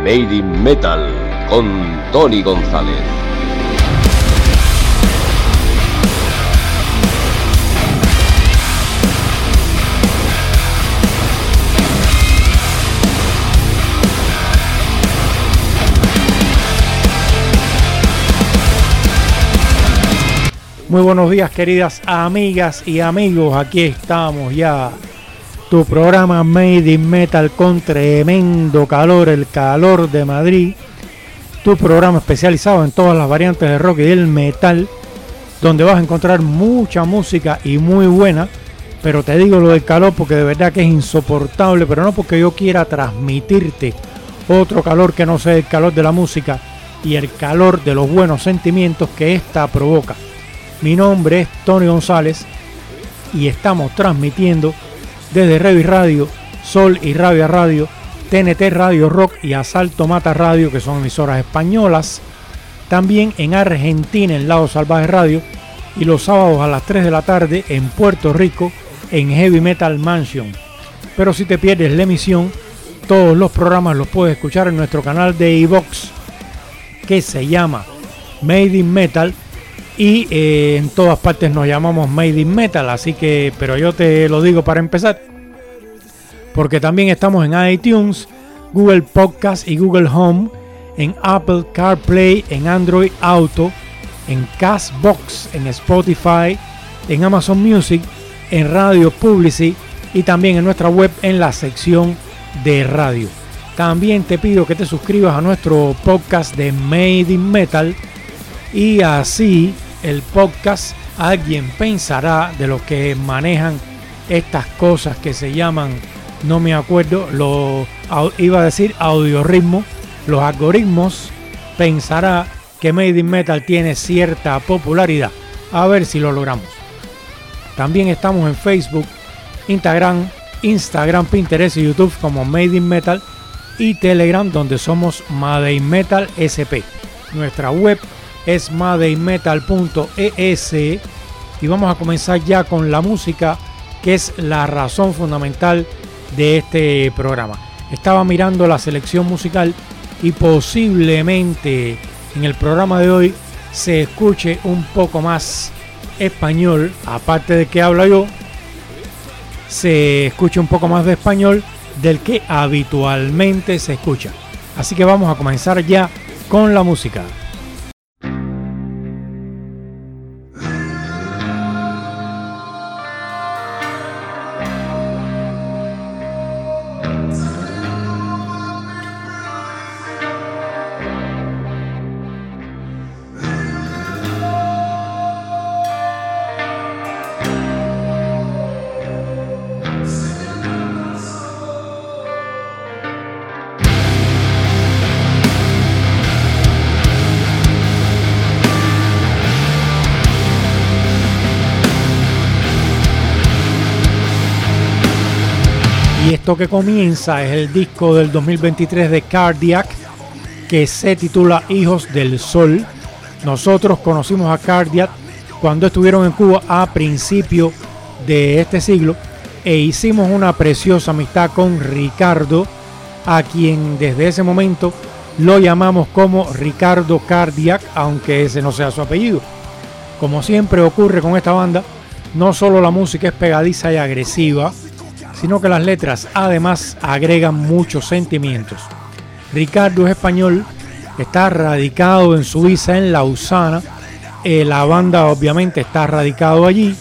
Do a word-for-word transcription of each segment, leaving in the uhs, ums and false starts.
Made in Metal con Tony González. Muy buenos días, queridas amigas y amigos. Aquí estamos ya. Tu programa Made in Metal con tremendo calor, el calor de Madrid. Tu programa especializado en todas las variantes del rock y del metal, donde vas a encontrar mucha música y muy buena. Pero te digo lo del calor porque de verdad que es insoportable, pero no porque yo quiera transmitirte otro calor que no sea el calor de la música y el calor de los buenos sentimientos que esta provoca. Mi nombre es Tony González y estamos transmitiendo desde Revi Radio, Sol y Rabia Radio, T N T Radio Rock y Asalto Mata Radio, que son emisoras españolas. También en Argentina, en Lado Salvaje Radio, y los sábados a las tres de la tarde en Puerto Rico, en Heavy Metal Mansion. Pero si te pierdes la emisión, todos los programas los puedes escuchar en nuestro canal de iVoox, que se llama Made in Metal. Y eh, en todas partes nos llamamos Made in Metal, así que, pero yo te lo digo para empezar, porque también estamos en iTunes, Google Podcast y Google Home, en Apple CarPlay, en Android Auto, en Castbox, en Spotify, en Amazon Music, en Radio Publicity y también en nuestra web en la sección de radio. También te pido que te suscribas a nuestro podcast de Made in Metal y así el podcast, alguien pensará, de los que manejan estas cosas que se llaman, no me acuerdo, lo iba a decir audiorritmo, los algoritmos, pensará que Made in Metal tiene cierta popularidad. A ver si lo logramos. También estamos en Facebook, Instagram, Instagram, Pinterest y YouTube como Made in Metal y Telegram, donde somos Made in Metal S P. Nuestra web es made in metal punto e s y vamos a comenzar ya con la música, que es la razón fundamental de este programa. Estaba mirando la selección musical y posiblemente en el programa de hoy se escuche un poco más español, aparte de que hablo yo, se escuche un poco más de español del que habitualmente se escucha. Así que vamos a comenzar ya con la música. Y esto que comienza es el disco del dos mil veintitrés de Cardiac, que se titula Hijos del Sol. Nosotros conocimos a Cardiac cuando estuvieron en Cuba a principios de este siglo e hicimos una preciosa amistad con Ricardo, a quien desde ese momento lo llamamos como Ricardo Cardiac, aunque ese no sea su apellido. Como siempre ocurre con esta banda, no solo la música es pegadiza y agresiva, sino que las letras además agregan muchos sentimientos. Ricardo es español, está radicado en Suiza, en Lausana. Eh, la banda obviamente está radicado allí.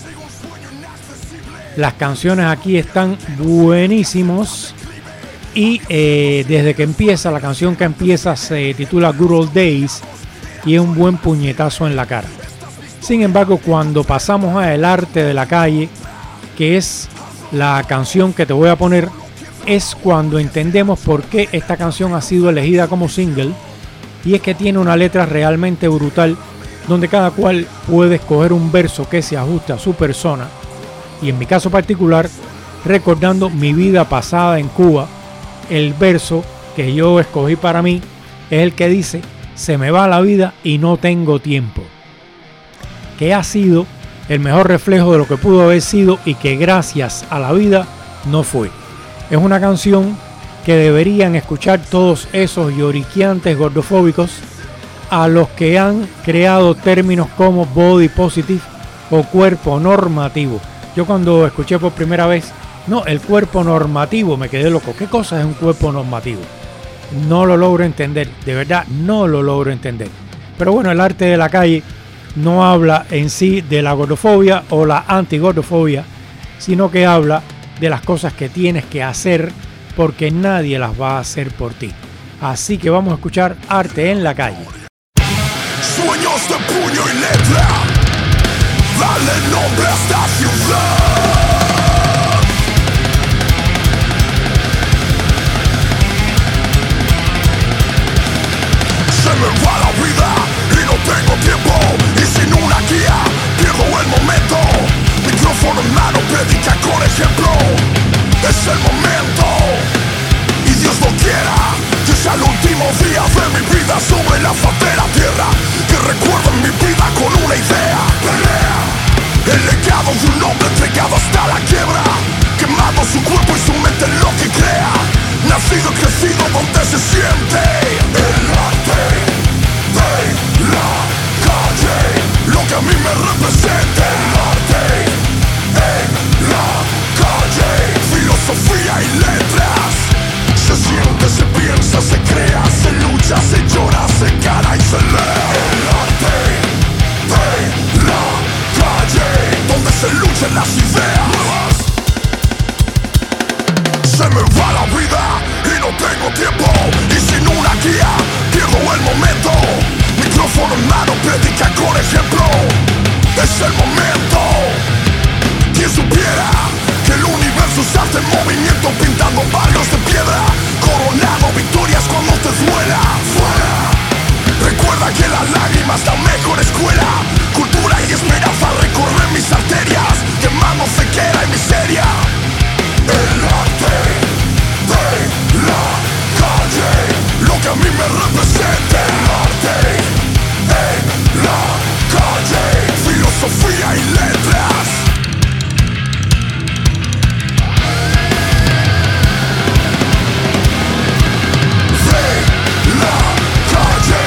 Las canciones aquí están buenísimos y eh, desde que empieza, la canción que empieza se titula Good Old Days y es un buen puñetazo en la cara. Sin embargo, cuando pasamos a El Arte de la Calle, que es la canción que te voy a poner, es cuando entendemos por qué esta canción ha sido elegida como single, y es que tiene una letra realmente brutal, donde cada cual puede escoger un verso que se ajuste a su persona, y en mi caso particular, recordando mi vida pasada en Cuba, el verso que yo escogí para mí es el que dice: se me va la vida y no tengo tiempo, que ha sido el mejor reflejo de lo que pudo haber sido y que gracias a la vida no fue. Es una canción que deberían escuchar todos esos lloriqueantes gordofóbicos a los que han creado términos como body positive o cuerpo normativo. Yo cuando escuché por primera vez, no, el cuerpo normativo, me quedé loco. ¿Qué cosa es un cuerpo normativo? No lo logro entender, de verdad no lo logro entender. Pero bueno, el arte de la calle no habla en sí de la gordofobia o la antigordofobia, sino que habla de las cosas que tienes que hacer porque nadie las va a hacer por ti. Así que vamos a escuchar arte en la calle. Sueños de puño y letra, dale nombre a esta ciudad. Se me va la vida y no tengo tiempo, y sin una guía pierdo el momento. Micrófono en mano, predica con ejemplo. Es el momento, y Dios no quiera que sea el último día de mi vida sobre la faz de la tierra. Que recuerden mi vida con una idea. Pelea, el legado de un hombre entregado hasta la quiebra, quemando su cuerpo y su mente en lo que crea. Nacido y crecido donde se siente el arte de la calle, lo que a mí me representa. El arte en la calle, filosofía y letras. Se siente, se piensa, se crea, se lucha, se llora, se cara y se lee. El arte de la calle, donde se luchan las ideas. Se me va la vida y no tengo tiempo, y sin una guía pierdo el momento. Micrófono en mano, predica con ejemplo. Es el momento. Quien supiera que el universo se hace en movimiento, pintando barrios de piedra, coronando victorias cuando te duela. Fuera. Recuerda que las lágrimas la mejor escuela. Cultura y esperanza recorren mis arterias, quemando ceguera y miseria. El arte de la calle, lo que a mí me representa. El arte en la calle, filosofía y letras. De la calle.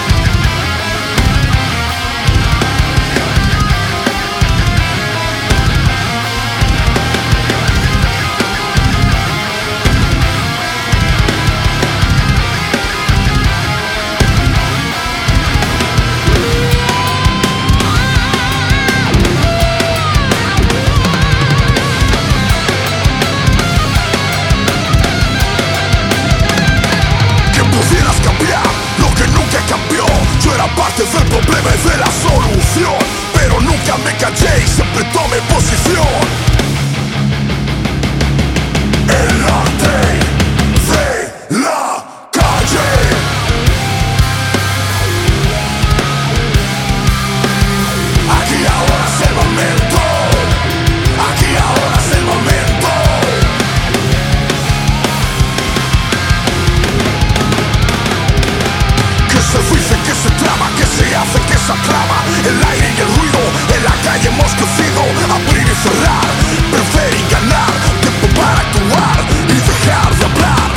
Parte del problema y de la solución, pero nunca me callé y siempre tomé posición. El arte de la calle. Aquí ahora es el momento. Aquí ahora es el momento. Que se dice, que se trama, que se hace, que se aclama. El aire y el ruido, en la calle hemos crecido. Abrir y cerrar, perder y ganar. Tiempo para actuar y dejar de hablar.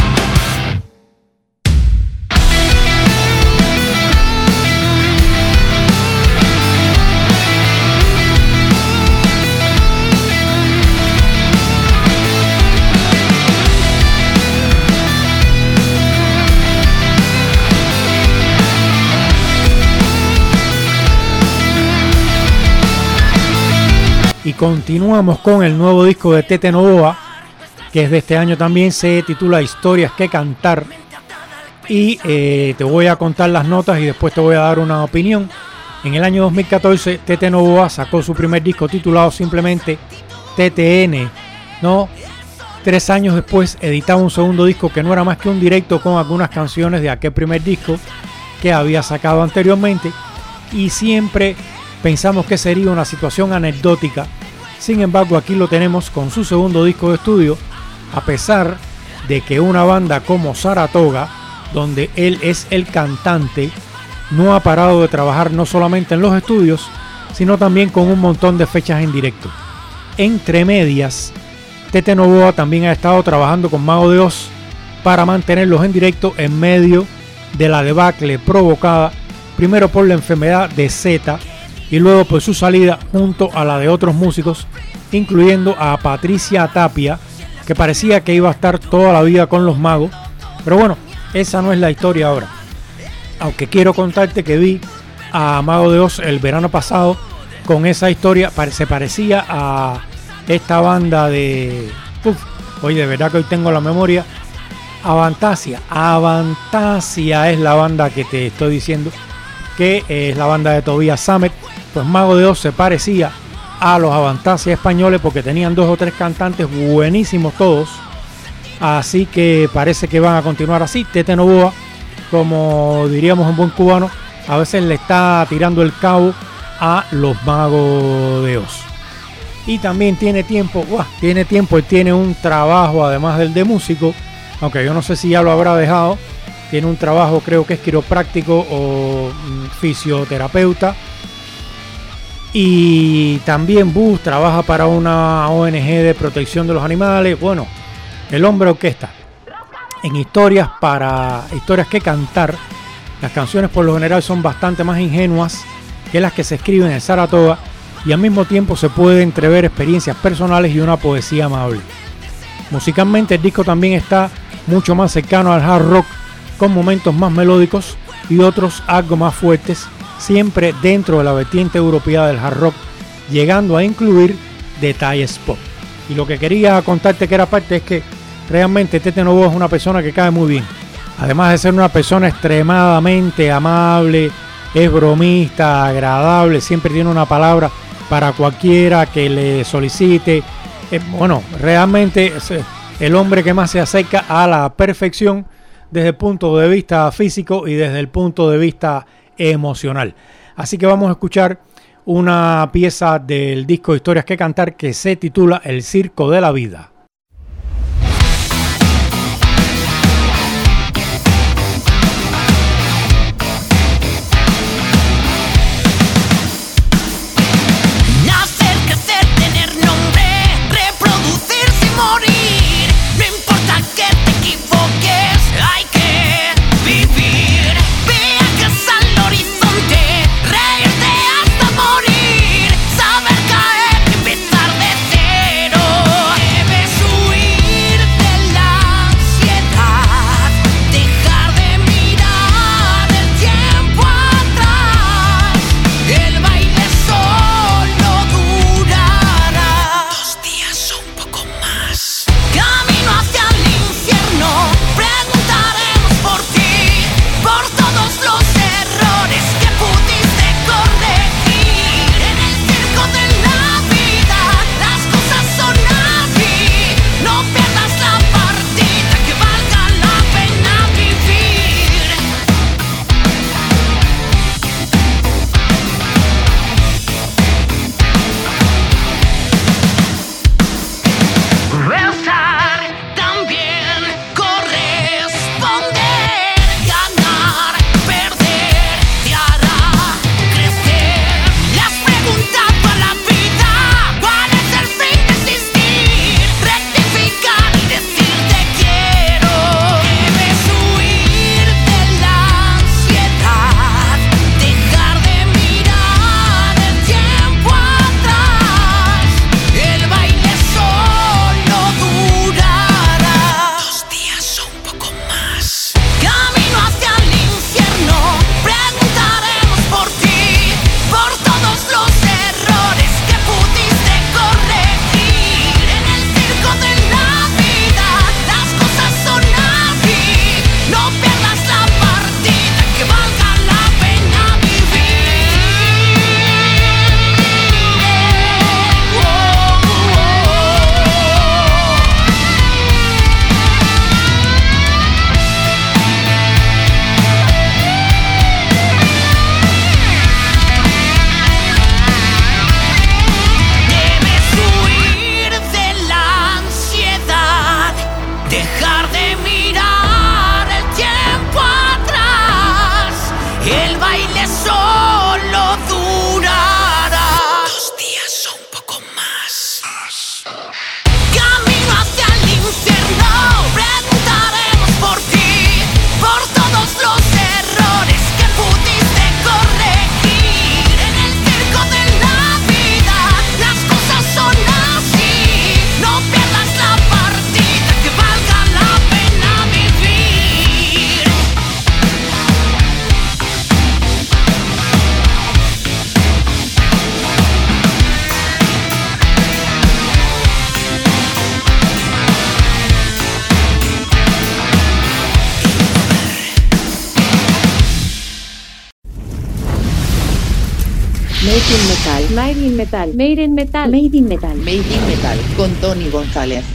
Y continuamos con el nuevo disco de Tete Novoa, que es de este año también, se titula Historias que Cantar. Y eh, te voy a contar las notas y después te voy a dar una opinión. En el año dos mil catorce, Tete Novoa sacó su primer disco titulado simplemente T T N, ¿no? Tres años después editaba un segundo disco que no era más que un directo con algunas canciones de aquel primer disco que había sacado anteriormente. Y siempre pensamos que sería una situación anecdótica. Sin embargo, aquí lo tenemos con su segundo disco de estudio, a pesar de que una banda como Saratoga, donde él es el cantante, no ha parado de trabajar no solamente en los estudios, sino también con un montón de fechas en directo. Entre medias, Tete Novoa también ha estado trabajando con Mago de Oz para mantenerlos en directo en medio de la debacle provocada primero por la enfermedad de Zeta y luego por su salida junto a la de otros músicos, incluyendo a Patricia Tapia, que parecía que iba a estar toda la vida con los Magos. Pero bueno, esa no es la historia ahora. Aunque quiero contarte que vi a Mago de Oz el verano pasado con esa historia, se parecía a esta banda de... Uf, oye, de verdad que hoy tengo la memoria. Avantasia, Avantasia es la banda que te estoy diciendo, que es la banda de Tobias Sammet. Pues Mago de Oz se parecía a los Avantasia españoles porque tenían dos o tres cantantes buenísimos todos. Así que parece que van a continuar así. Tete Novoa, como diríamos en buen cubano, a veces le está tirando el cabo a los Magos de Oz. Y también tiene tiempo, ¡buah! tiene tiempo, él tiene un trabajo además del de músico, aunque yo no sé si ya lo habrá dejado. Tiene un trabajo, creo que es quiropráctico o mm, fisioterapeuta. Y también Bus trabaja para una O N G de protección de los animales. Bueno, el hombre orquesta. En historias para historias que cantar, las canciones por lo general son bastante más ingenuas que las que se escriben en Saratoga, y al mismo tiempo se puede entrever experiencias personales y una poesía amable. Musicalmente el disco también está mucho más cercano al hard rock, con momentos más melódicos y otros algo más fuertes, siempre dentro de la vertiente europea del hard rock, llegando a incluir detalles pop. Y lo que quería contarte que era parte es que realmente Tete Novoa es una persona que cae muy bien. Además de ser una persona extremadamente amable, es bromista, agradable, siempre tiene una palabra para cualquiera que le solicite. Eh, bueno, realmente es el hombre que más se acerca a la perfección desde el punto de vista físico y desde el punto de vista emocional. Así que vamos a escuchar una pieza del disco Historias que Cantar que se titula El Circo de la Vida. Saber caer y empezar de cero. Debes in Metal, Made in Metal, Made in Metal, Made in Metal, Made in Metal con Tony González.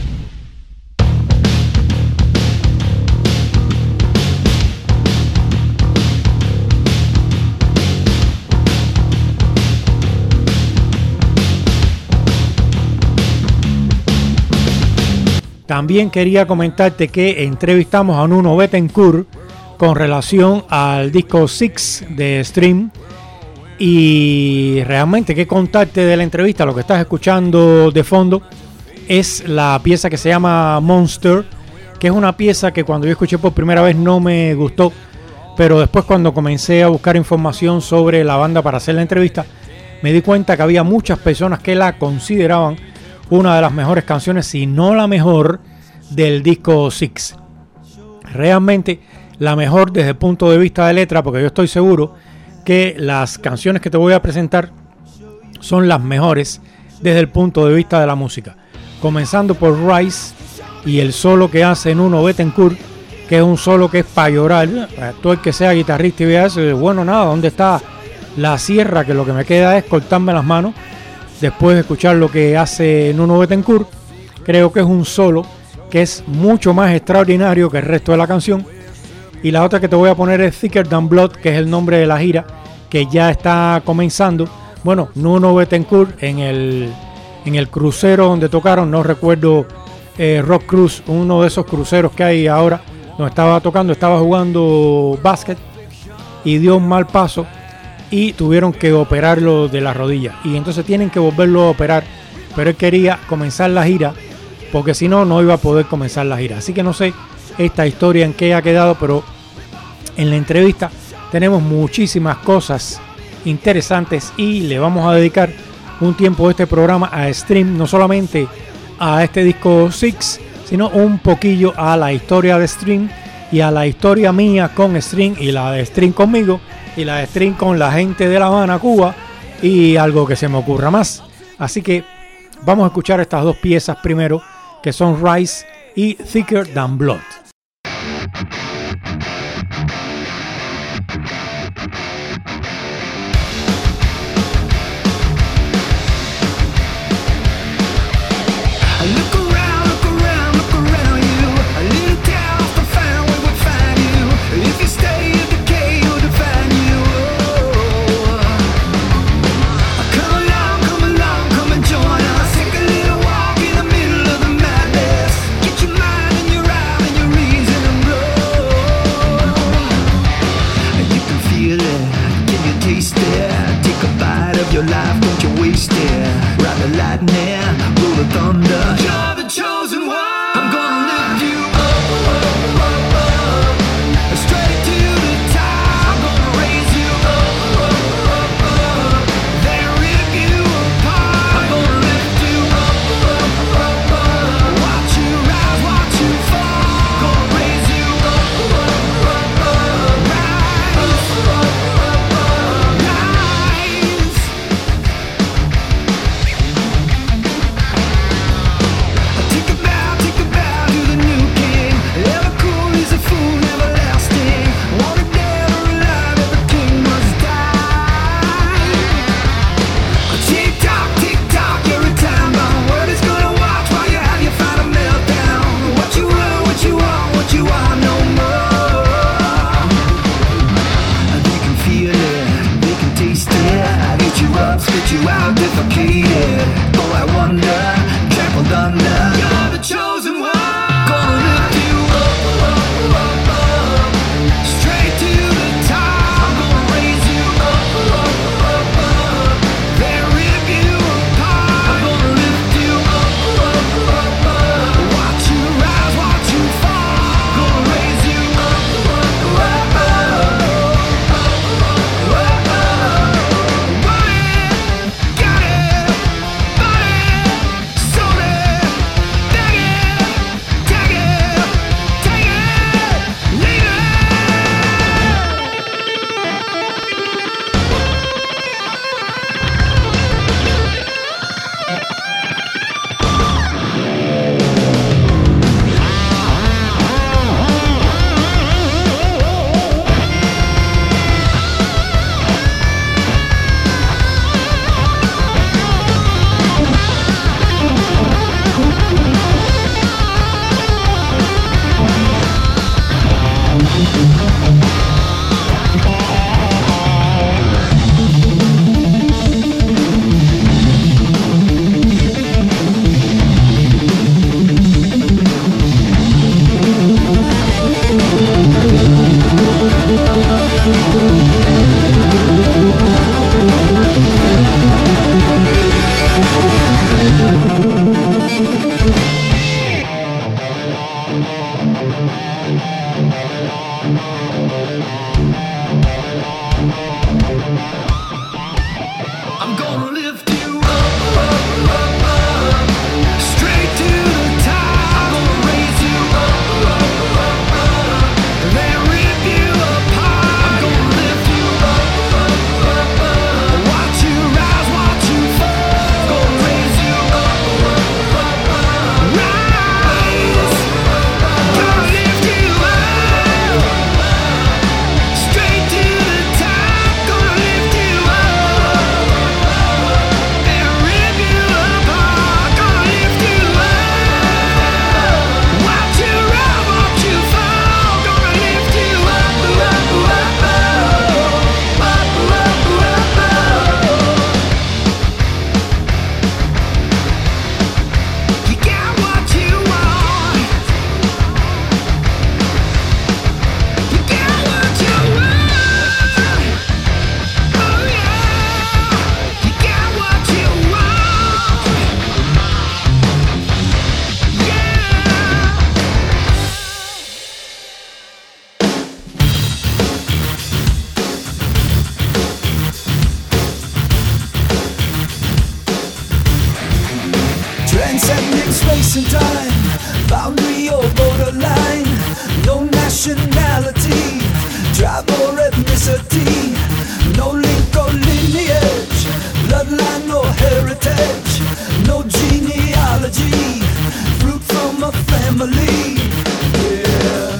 También quería comentarte que entrevistamos a Nuno Bettencourt con relación al disco Six de Stream. Y realmente, ¿qué contarte de la entrevista? Lo que estás escuchando de fondo es la pieza que se llama Monster, que es una pieza que cuando yo escuché por primera vez no me gustó, pero después cuando comencé a buscar información sobre la banda para hacer la entrevista, me di cuenta que había muchas personas que la consideraban una de las mejores canciones, si no la mejor, del disco Six. Realmente la mejor desde el punto de vista de letra, porque yo estoy seguro que las canciones que te voy a presentar son las mejores desde el punto de vista de la música. Comenzando por Rise y el solo que hace Nuno Bettencourt, que es un solo que es para llorar. Todo el que sea guitarrista y vea eso, bueno, nada, ¿dónde está la sierra? Que lo que me queda es cortarme las manos. Después de escuchar lo que hace Nuno Bettencourt, creo que es un solo que es mucho más extraordinario que el resto de la canción. Y la otra que te voy a poner es Thicker Than Blood, que es el nombre de la gira que ya está comenzando. Bueno, Nuno Bettencourt en el, en el crucero donde tocaron, no recuerdo, eh, Rock Cruise, uno de esos cruceros que hay ahora, donde estaba tocando, estaba jugando básquet y dio un mal paso y tuvieron que operarlo de la rodilla. Y entonces tienen que volverlo a operar, pero él quería comenzar la gira porque si no, no iba a poder comenzar la gira. Así que no sé esta historia en qué ha quedado, pero en la entrevista tenemos muchísimas cosas interesantes y le vamos a dedicar un tiempo de este programa a Stream, no solamente a este disco Six, sino un poquillo a la historia de Stream y a la historia mía con Stream y la de Stream conmigo y la de Stream con la gente de La Habana, Cuba y algo que se me ocurra más. Así que vamos a escuchar estas dos piezas primero, que son Rise y Thicker Than Blood. Get your mind and your eye and your I'm gonna lift you up, up, up, up, straight to the top. I'm gonna raise you up, up, up, up, then rip you apart. I'm gonna lift you up, up, up, up, watch you rise, watch you fall. Gonna raise you up, up, up, up, rise. Gonna lift you up, straight to the top. Gonna lift you up. Transcending space and time, boundary or borderline, no nationality, tribe or ethnicity, no link or lineage, bloodline or heritage, no genealogy, fruit from a family, yeah.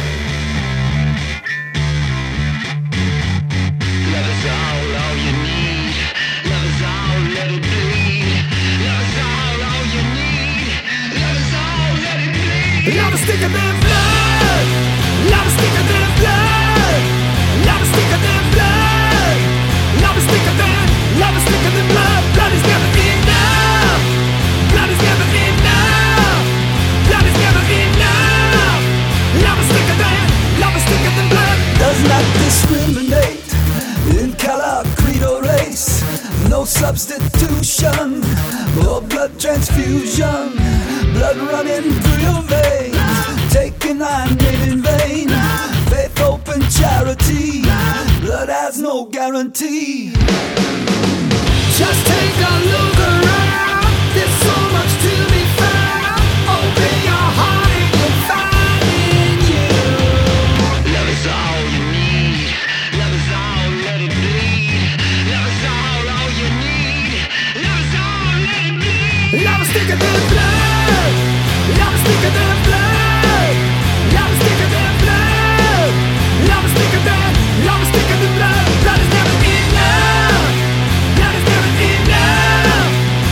Love is all, all you need. Love is all, let it bleed. Love is all, all you need. Love is all, let it bleed. Love is thicker than blood. Love is thicker than blood. Love is thicker than blood. Love is thicker than, love is thicker than blood. Blood is never enough. Blood is never enough. Blood is never enough. Love is thicker than, love is thicker than blood. Does not discriminate in color, creed or race. No substitution or blood transfusion. Blood running through your veins, taking our name in vain. Faith, hope and charity, blood has no guarantee. Just take a look around, there's so much to be found. Open your heart and you'll find in you. Love is all you need. Love is all, let it bleed. Love is all, all you need. Love is all, let it bleed. Love is thicker than blood. Love is thicker than blood. Love is thicker than blood. Love is thicker than, love is thicker than blood. Blood is never enough. Blood is never enough.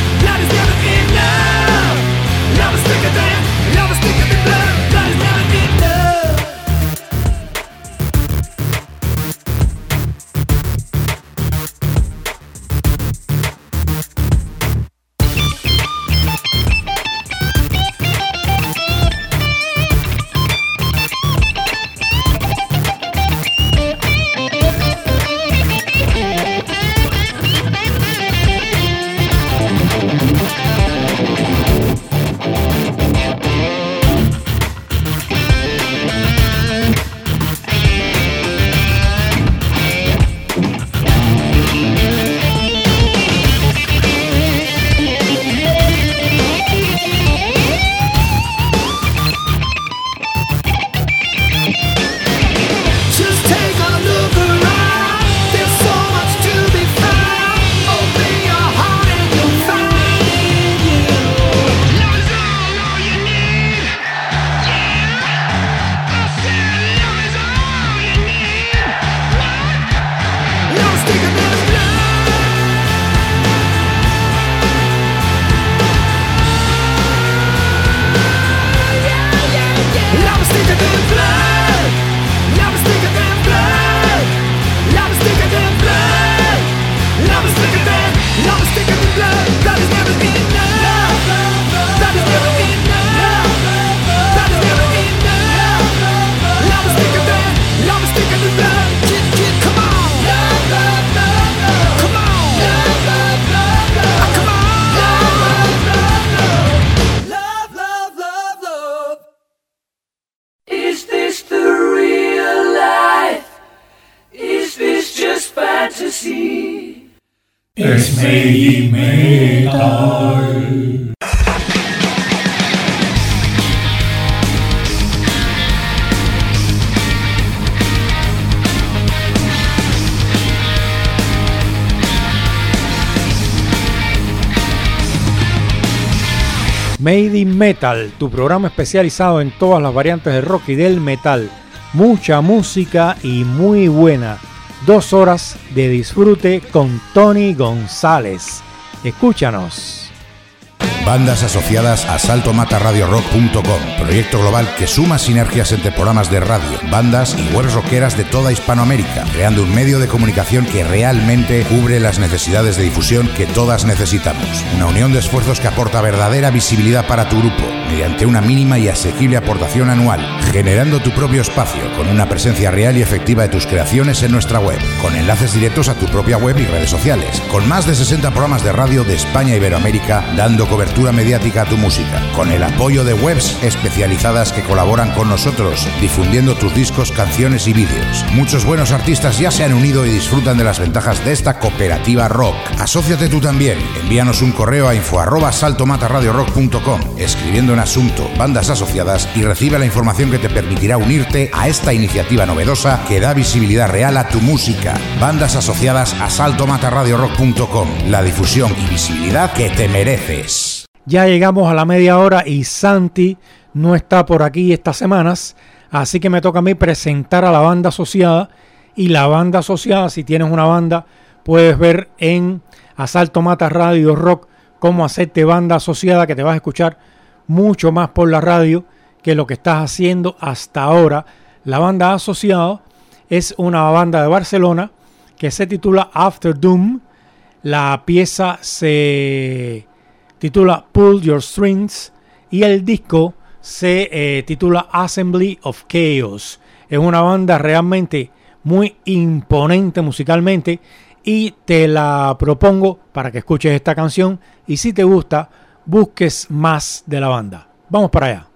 así. Es Made in Metal. Made in Metal, tu programa especializado en todas las variantes del rock y del metal. Mucha música y muy buena. Dos horas de disfrute con Tony González. Escúchanos. Bandas asociadas a salto mata radio rock punto com, proyecto global que suma sinergias entre programas de radio, bandas y webs rockeras de toda Hispanoamérica, creando un medio de comunicación que realmente cubre las necesidades de difusión que todas necesitamos. Una unión de esfuerzos que aporta verdadera visibilidad para tu grupo, mediante una mínima y asequible aportación anual, generando tu propio espacio, con una presencia real y efectiva de tus creaciones en nuestra web, con enlaces directos a tu propia web y redes sociales, con más de sesenta programas de radio de España e Iberoamérica, dando cobertura mediática a tu música, con el apoyo de webs especializadas que colaboran con nosotros, difundiendo tus discos, canciones y vídeos. Muchos buenos artistas ya se han unido y disfrutan de las ventajas de esta cooperativa rock. Asóciate tú también. Envíanos un correo a info arroba salto mata radio rock punto com, escribiendo en asunto bandas asociadas, y recibe la información que te permitirá unirte a esta iniciativa novedosa que da visibilidad real a tu música. Bandas asociadas a salto mata radio rock punto com, la difusión y visibilidad que te mereces. Ya llegamos a la media hora y Santi no está por aquí estas semanas, así que me toca a mí presentar a la banda asociada. Y la banda asociada, si tienes una banda, puedes ver en Asalto Mata Radio Rock cómo hacerte banda asociada, que te vas a escuchar mucho más por la radio que lo que estás haciendo hasta ahora. La banda asociada es una banda de Barcelona que se titula After Doom. La pieza se titula Pull Your Strings y el disco se eh, titula Assembly of Chaos. Es una banda realmente muy imponente musicalmente y te la propongo para que escuches esta canción y si te gusta busques más de la banda. Vamos para allá.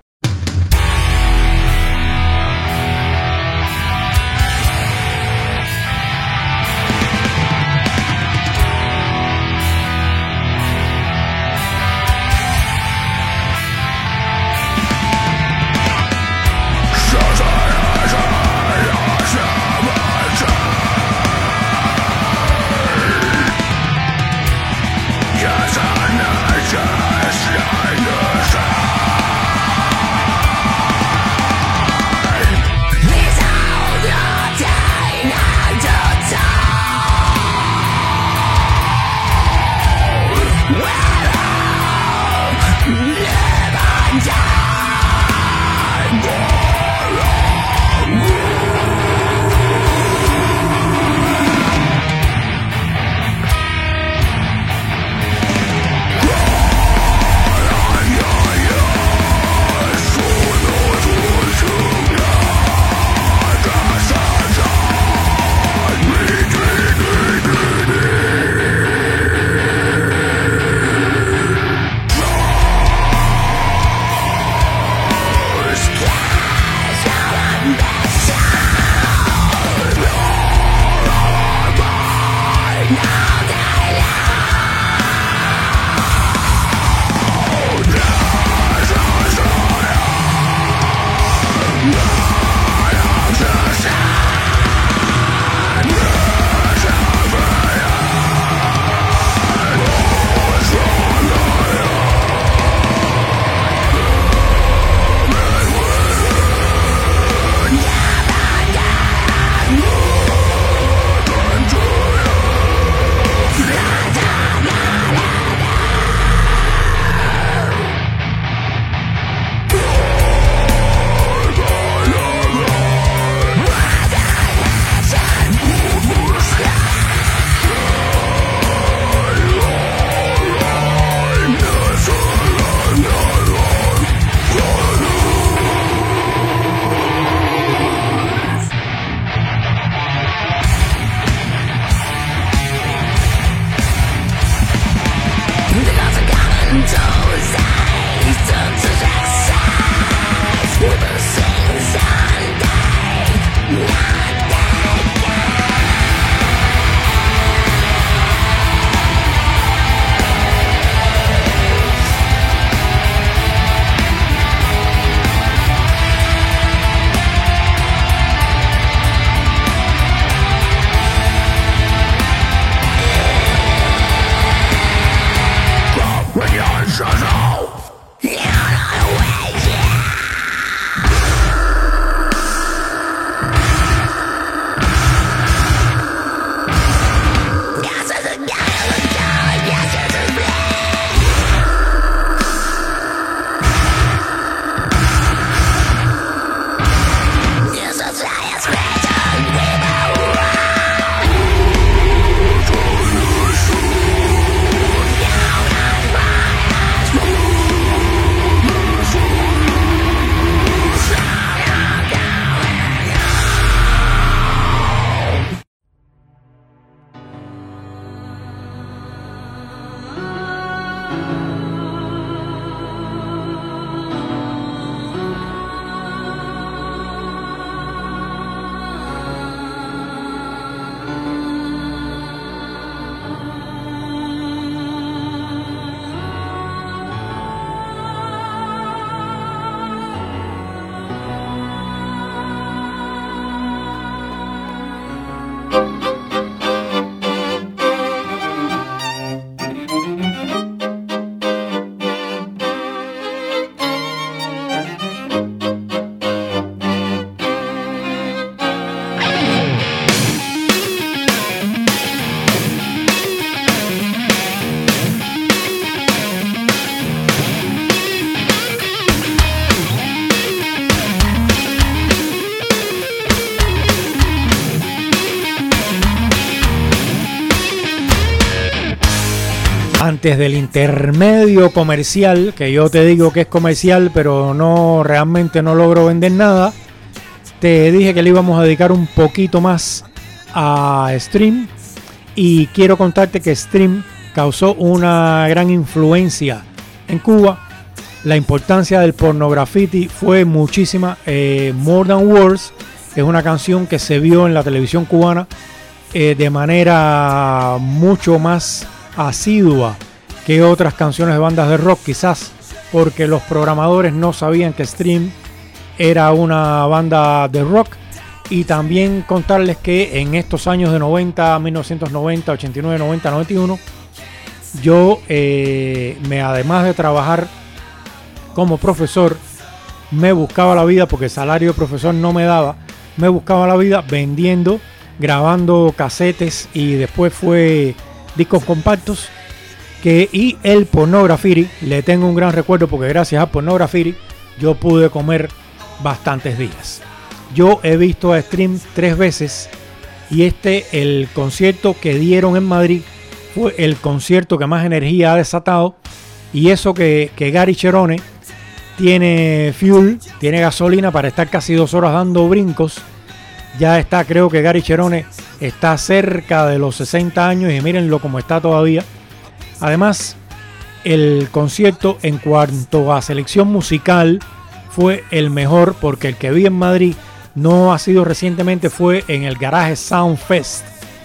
antes del intermedio comercial, que yo te digo que es comercial, pero no realmente no logro vender nada, te dije que le íbamos a dedicar un poquito más a Stream, y quiero contarte que Stream causó una gran influencia en Cuba. La importancia del pornografiti fue muchísima. eh, More Than Words es una canción que se vio en la televisión cubana eh, de manera mucho más asidua que otras canciones de bandas de rock, quizás porque los programadores no sabían que Stream era una banda de rock. Y también contarles que en estos años de noventa, mil novecientos noventa, ochenta y nueve, noventa, noventa y uno, yo eh, me, además de trabajar como profesor, me buscaba la vida, porque el salario de profesor no me daba, me buscaba la vida vendiendo, grabando casetes, y después fue discos compactos. Que, y el Pornografiti, le tengo un gran recuerdo, porque gracias a Pornografiti yo pude comer bastantes días. Yo he visto a Stream tres veces, y este, el concierto que dieron en Madrid, fue el concierto que más energía ha desatado. Y eso que, que Gary Cherone tiene fuel, tiene gasolina para estar casi dos horas dando brincos. Ya está, creo que Gary Cherone está cerca de los sesenta años, y mírenlo como está todavía. Además, el concierto en cuanto a selección musical fue el mejor, porque el que vi en Madrid no ha sido recientemente, fue en el Garage Sound Fest,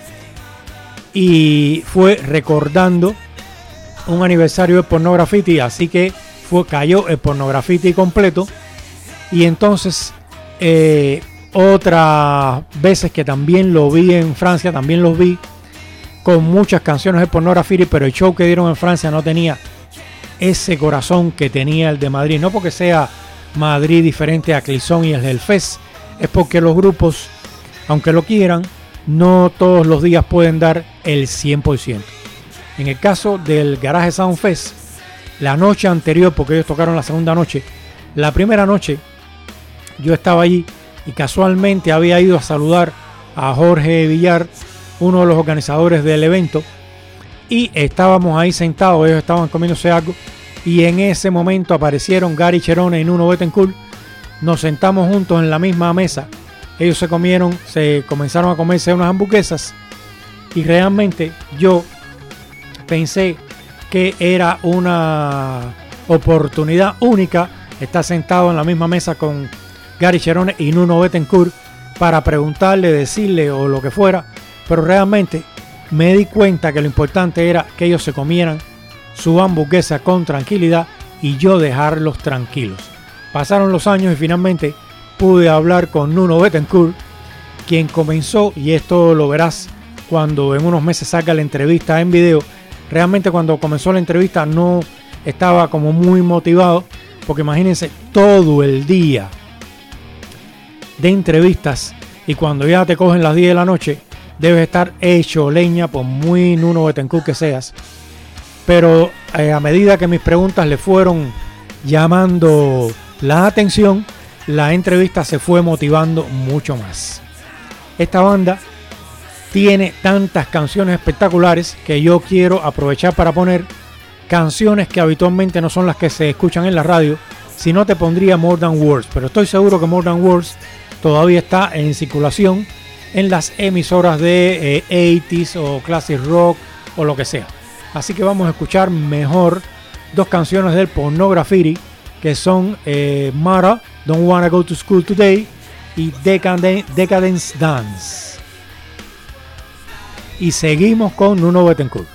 y fue recordando un aniversario de Pornografiti, así que fue, cayó el Pornografiti completo. Y entonces eh, otras veces que también lo vi en Francia, también los vi con muchas canciones de Pornografiti, pero el show que dieron en Francia no tenía ese corazón que tenía el de Madrid. No porque sea Madrid diferente a Clisson y el del Fest, es porque los grupos, aunque lo quieran, no todos los días pueden dar el cien por ciento. En el caso del Garage Sound Fest, la noche anterior, porque ellos tocaron la segunda noche, la primera noche yo estaba allí y casualmente había ido a saludar a Jorge Villar, uno de los organizadores del evento, y estábamos ahí sentados, ellos estaban comiéndose algo, y en ese momento aparecieron Gary Cherone y Nuno Bettencourt. Nos sentamos juntos en la misma mesa. Ellos se comieron, se comenzaron a comerse unas hamburguesas, y realmente yo pensé que era una oportunidad única estar sentado en la misma mesa con Gary Cherone y Nuno Bettencourt para preguntarle, decirle o lo que fuera, pero realmente me di cuenta que lo importante era que ellos se comieran su hamburguesa con tranquilidad y yo dejarlos tranquilos. Pasaron los años y finalmente pude hablar con Nuno Bettencourt, quien comenzó, y esto lo verás cuando en unos meses salga la entrevista en video. Realmente cuando comenzó la entrevista no estaba como muy motivado, porque imagínense todo el día de entrevistas, y cuando ya te cogen las diez de la noche debes estar hecho leña, por muy Nuno Bettencourt que seas. Pero eh, a medida que mis preguntas le fueron llamando la atención, la entrevista se fue motivando mucho más. Esta banda tiene tantas canciones espectaculares que yo quiero aprovechar para poner canciones que habitualmente no son las que se escuchan en la radio. Si no, te pondría More Than Words, pero estoy seguro que More Than Words todavía está en circulación en las emisoras de eh, ochenta o Classic Rock o lo que sea. Así que vamos a escuchar mejor dos canciones del Pornografiti, que son eh, Mara, Don't Wanna Go to School Today, y Decadence, Decadence Dance. Y seguimos con Nuno Bettencourt.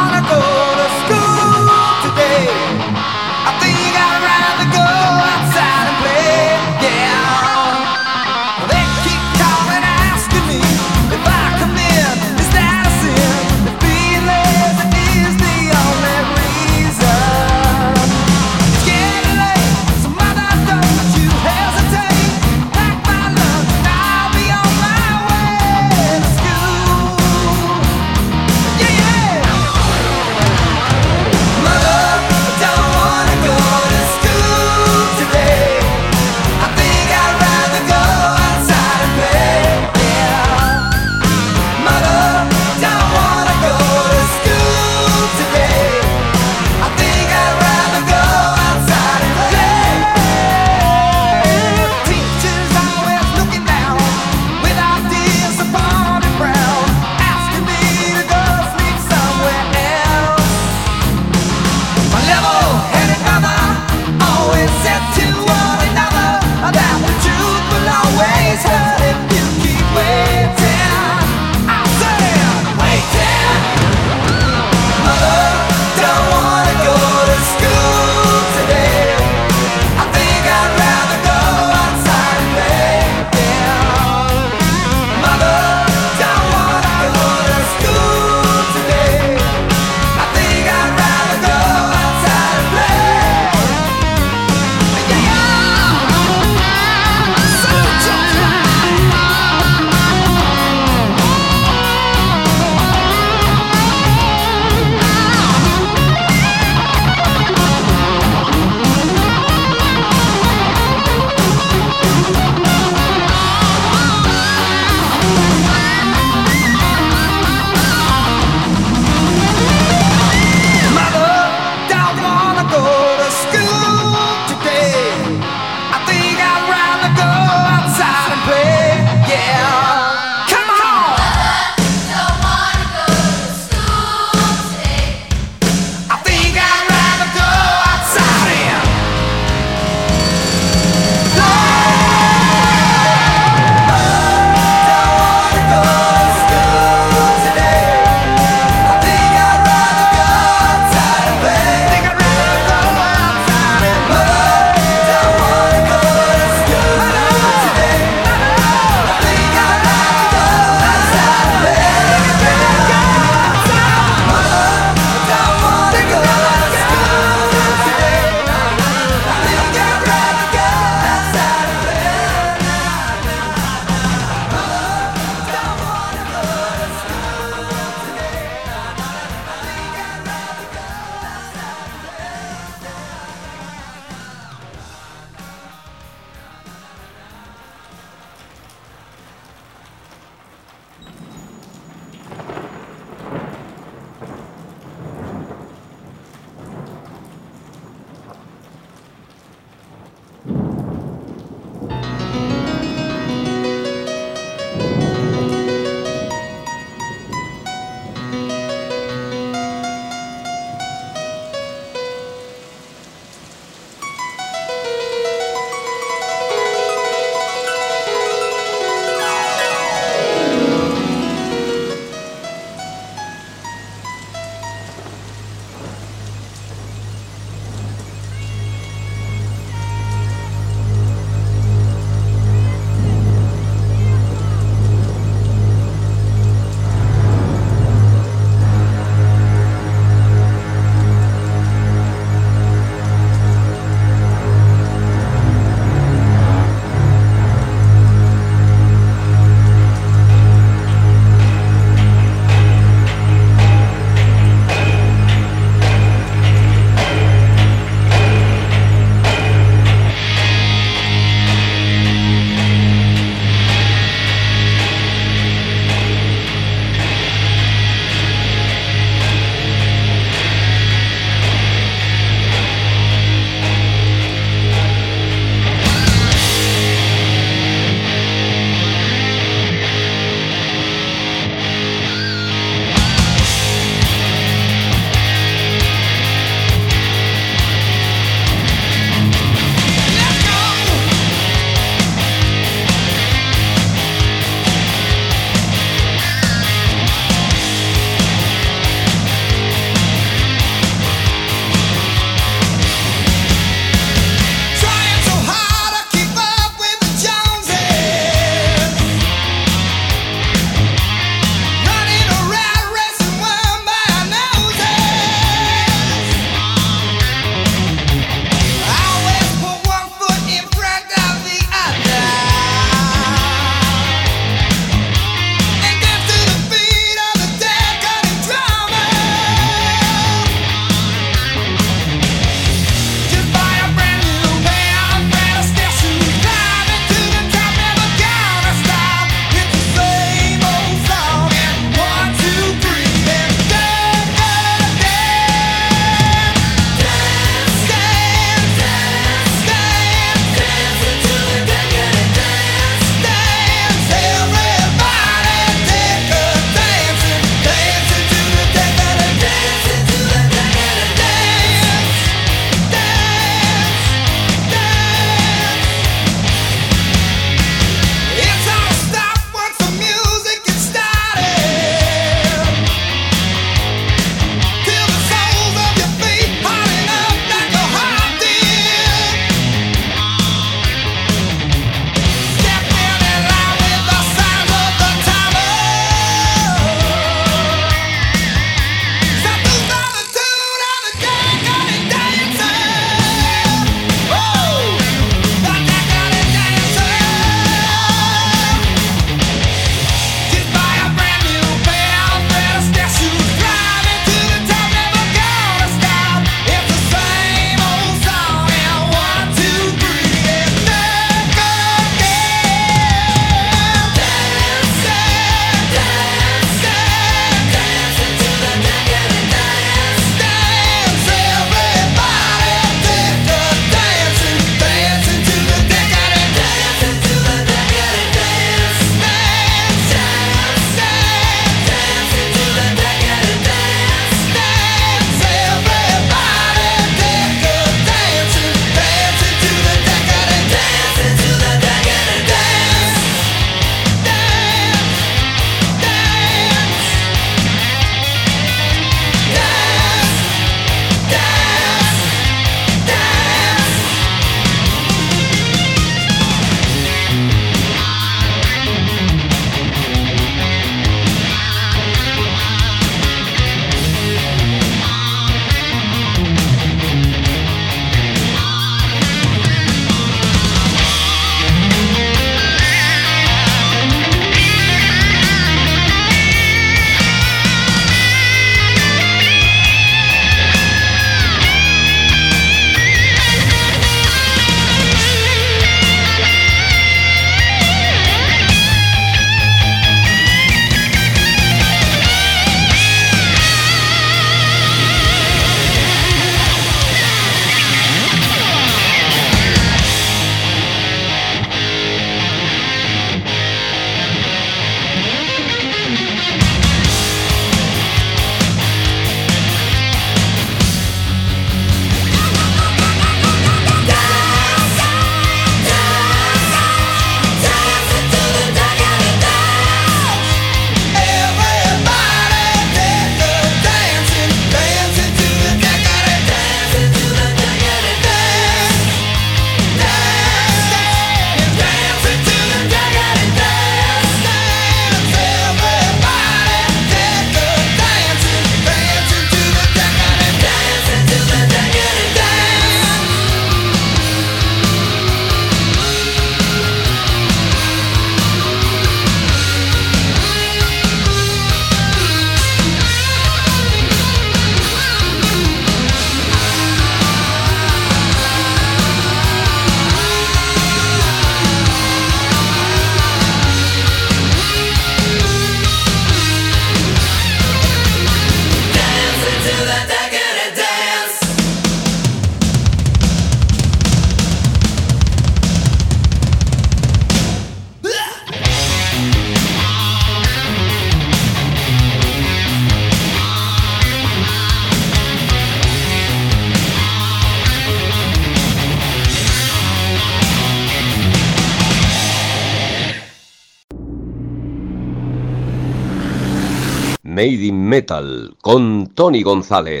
Made in Metal con Tony González.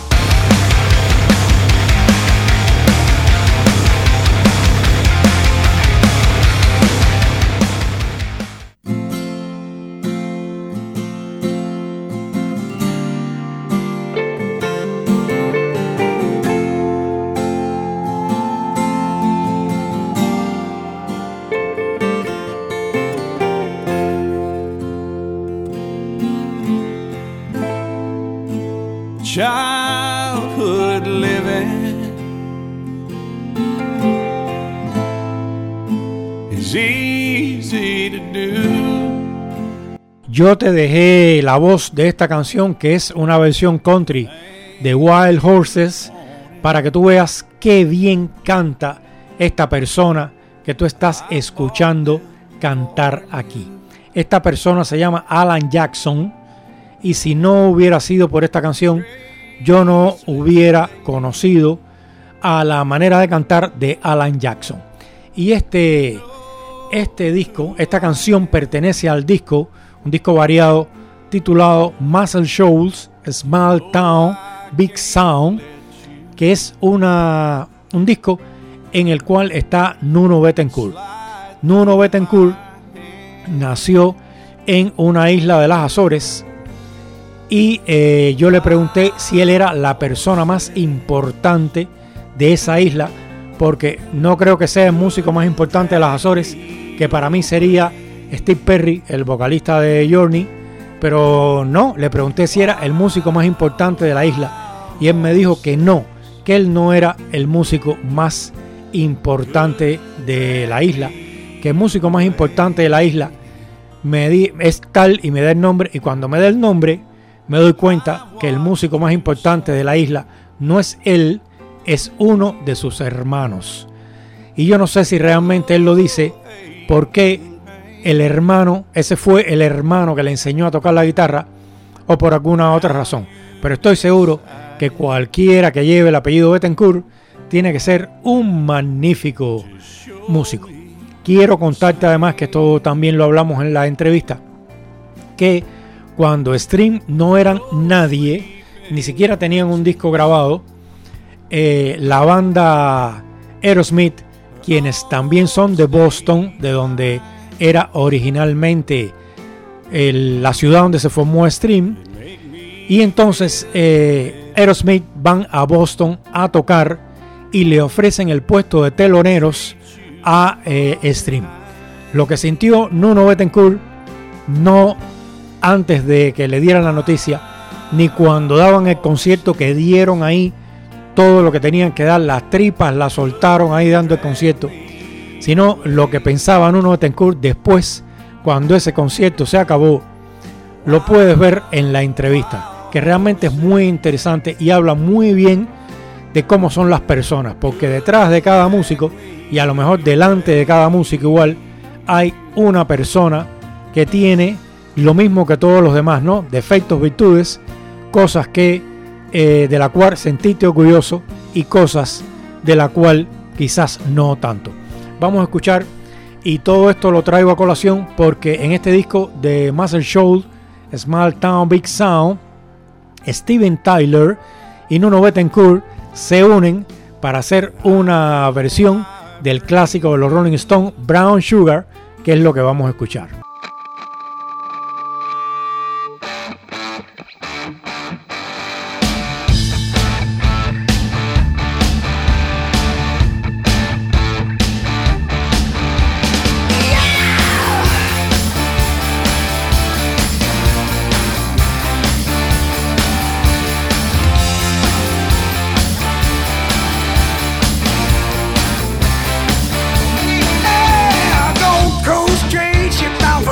Childhood living is easy to do. Yo te dejé la voz de esta canción, que es una versión country de Wild Horses, para que tú veas qué bien canta esta persona que tú estás escuchando cantar aquí. Esta persona se llama Alan Jackson, y si no hubiera sido por esta canción, yo no hubiera conocido a la manera de cantar de Alan Jackson. Y este, este disco, esta canción pertenece al disco, un disco variado titulado Muscle Shoals, Small Town, Big Sound, que es una, un disco en el cual está Nuno Bettencourt. Nuno Bettencourt nació en una isla de las Azores, y eh, yo le pregunté si él era la persona más importante de esa isla, porque no creo que sea el músico más importante de las Azores, que para mí sería Steve Perry, el vocalista de Journey, pero no, le pregunté si era el músico más importante de la isla, y él me dijo que no, que él no era el músico más importante de la isla, que el músico más importante de la isla me di, es tal, y me da el nombre, y cuando me da el nombre me doy cuenta que el músico más importante de la isla no es él, es uno de sus hermanos. Y yo no sé si realmente él lo dice porque el hermano, ese fue el hermano que le enseñó a tocar la guitarra, o por alguna otra razón. Pero estoy seguro que cualquiera que lleve el apellido Bettencourt tiene que ser un magnífico músico. Quiero contarte además, que esto también lo hablamos en la entrevista, que cuando Extreme no eran nadie, ni siquiera tenían un disco grabado, eh, la banda Aerosmith, quienes también son de Boston, de donde era originalmente el, la ciudad donde se formó Extreme, y entonces eh, Aerosmith van a Boston a tocar y le ofrecen el puesto de teloneros a eh, Extreme. Lo que sintió Nuno Bettencourt, no antes de que le dieran la noticia, ni cuando daban el concierto, que dieron ahí todo lo que tenían que dar, las tripas las soltaron ahí dando el concierto, sino lo que pensaba Nuno Bettencourt después, cuando ese concierto se acabó. Lo puedes ver en la entrevista, que realmente es muy interesante y habla muy bien de cómo son las personas, porque detrás de cada músico, y a lo mejor delante de cada músico igual, hay una persona que tiene lo mismo que todos los demás, ¿no? Defectos, virtudes, cosas que eh, de la cual sentirte orgulloso y cosas de la cual quizás no tanto. Vamos a escuchar, y todo esto lo traigo a colación porque en este disco de Muscle Shoals, Small Town Big Sound, Steven Tyler y Nuno Bettencourt se unen para hacer una versión del clásico de los Rolling Stones, Brown Sugar, que es lo que vamos a escuchar. Gold Coast train shipped out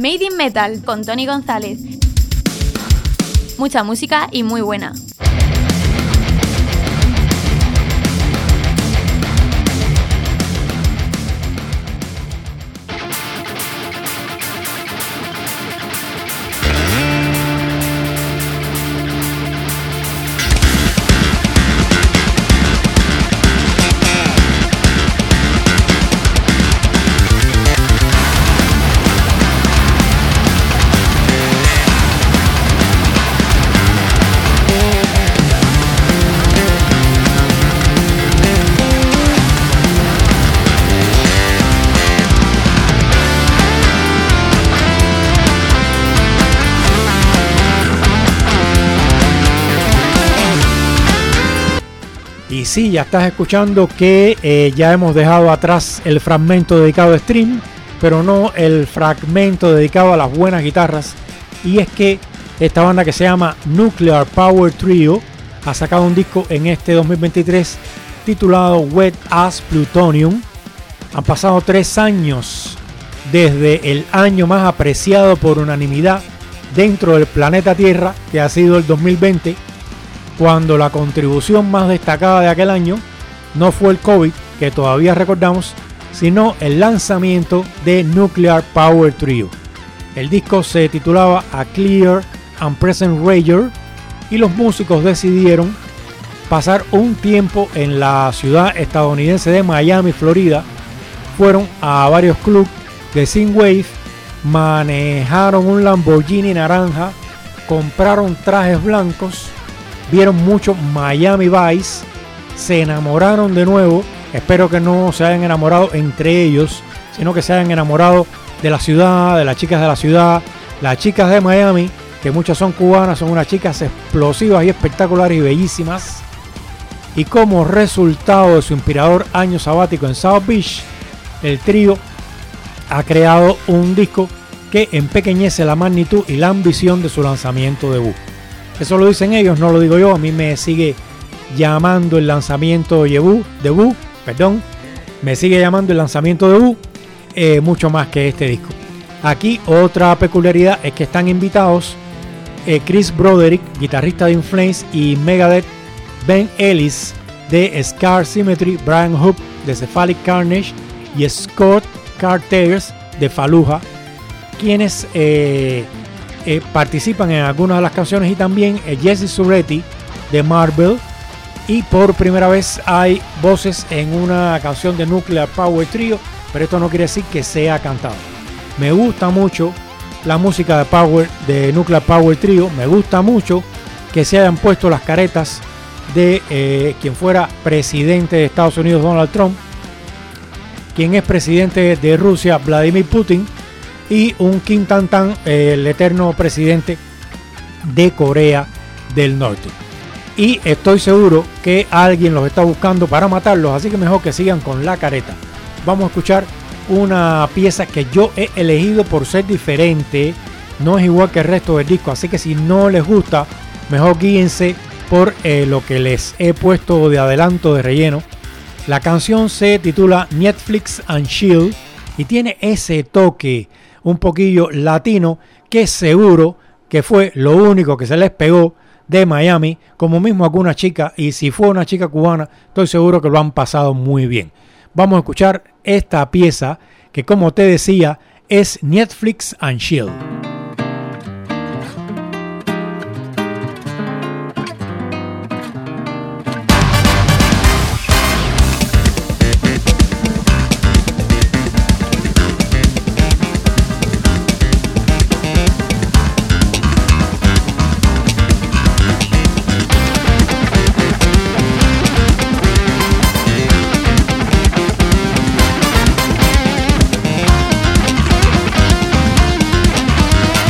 Made in Metal con Tony González. Mucha música y muy buena. Y sí, ya estás escuchando que eh, ya hemos dejado atrás el fragmento dedicado a Stream, pero no el fragmento dedicado a las buenas guitarras. Y es que esta banda que se llama Nuclear Power Trio ha sacado un disco en este dos mil veintitrés titulado Wet as Plutonium. Han pasado tres años desde el año más apreciado por unanimidad dentro del planeta Tierra, que ha sido el dos mil veinte, cuando la contribución más destacada de aquel año no fue el COVID, que todavía recordamos, sino el lanzamiento de Nuclear Power Trio. El disco se titulaba A Clear and Present Rager y los músicos decidieron pasar un tiempo en la ciudad estadounidense de Miami, Florida. Fueron a varios clubs de synthwave, manejaron un Lamborghini naranja, compraron trajes blancos, vieron mucho Miami Vice, se enamoraron de nuevo. Espero que no se hayan enamorado entre ellos, sino que se hayan enamorado de la ciudad, de las chicas de la ciudad. Las chicas de Miami, que muchas son cubanas, son unas chicas explosivas y espectaculares y bellísimas. Y como resultado de su inspirador año sabático en South Beach, el trío ha creado un disco que empequeñece la magnitud y la ambición de su lanzamiento debut. Eso lo dicen ellos, no lo digo yo. A mí me sigue llamando el lanzamiento debut, debut, perdón, me sigue llamando el lanzamiento debut eh, mucho más que este disco. Aquí otra peculiaridad es que están invitados eh, Chris Broderick, guitarrista de In Flames y Megadeth, Ben Ellis de Scar Symmetry, Brian Hook de Cephalic Carnage y Scott Carters de Fallujah, quienes eh, Eh, participan en algunas de las canciones, y también eh, Jesse Suretti de Marvel. Y por primera vez hay voces en una canción de Nuclear Power Trio, pero esto no quiere decir que sea cantado. Me gusta mucho la música de Power de Nuclear Power Trio. Me gusta mucho que se hayan puesto las caretas de eh, quien fuera presidente de Estados Unidos, Donald Trump, quien es presidente de Rusia, Vladimir Putin, y un Kim Tan-tan, eh, el eterno presidente de Corea del Norte. Y estoy seguro que alguien los está buscando para matarlos, así que mejor que sigan con la careta. Vamos a escuchar una pieza que yo he elegido por ser diferente, no es igual que el resto del disco, así que si no les gusta, mejor guíense por eh, lo que les he puesto de adelanto de relleno. La canción se titula Netflix and Chill y tiene ese toque un poquillo latino que seguro que fue lo único que se les pegó de Miami, como mismo alguna chica, y si fue una chica cubana, estoy seguro que lo han pasado muy bien. Vamos a escuchar esta pieza que, como te decía, es Netflix and Chill. We'll be right back.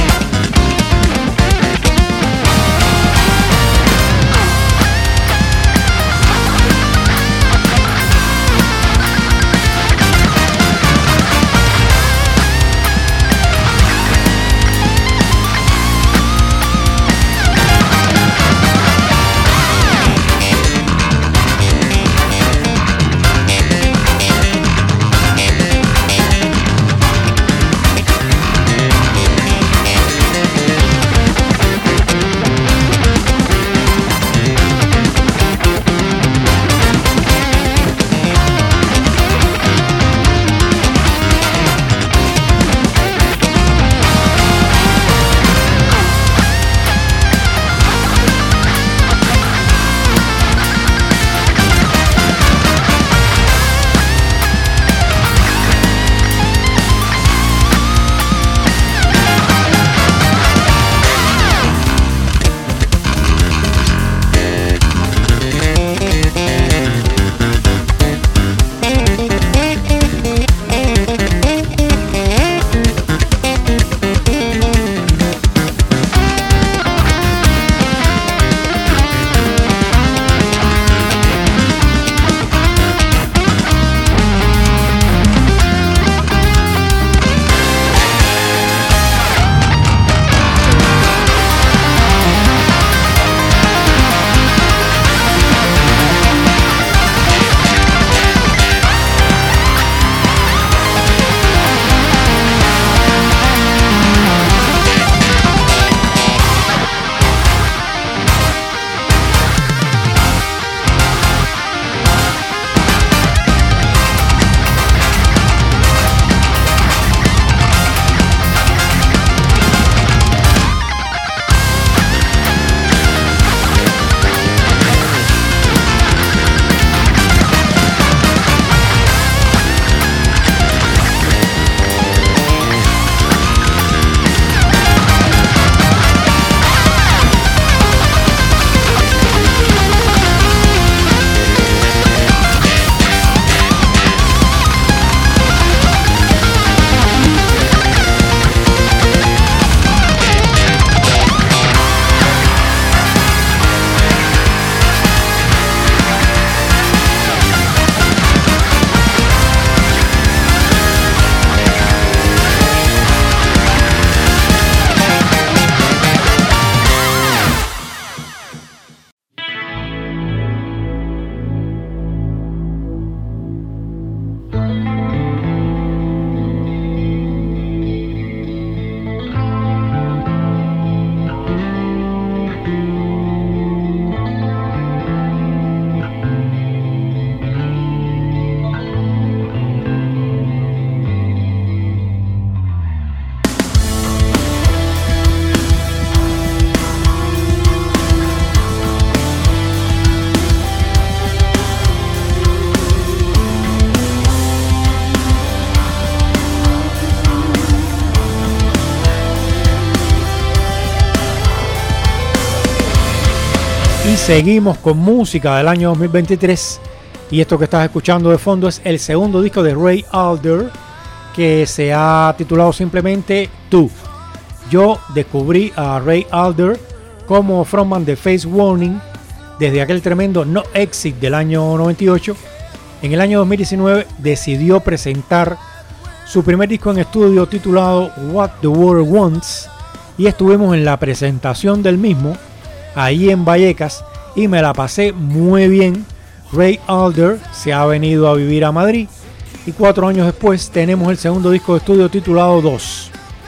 Y seguimos con música del año dos mil veintitrés. Y esto que estás escuchando de fondo es el segundo disco de Ray Alder, que se ha titulado simplemente Tú. Yo descubrí a Ray Alder como frontman de Face Warning desde aquel tremendo No Exit del año noventa y ocho. En el año dos mil diecinueve decidió presentar su primer disco en estudio titulado What the World Wants, y estuvimos en la presentación del mismo ahí en Vallecas y me la pasé muy bien. Ray Alder se ha venido a vivir a Madrid y cuatro años después tenemos el segundo disco de estudio titulado Dos.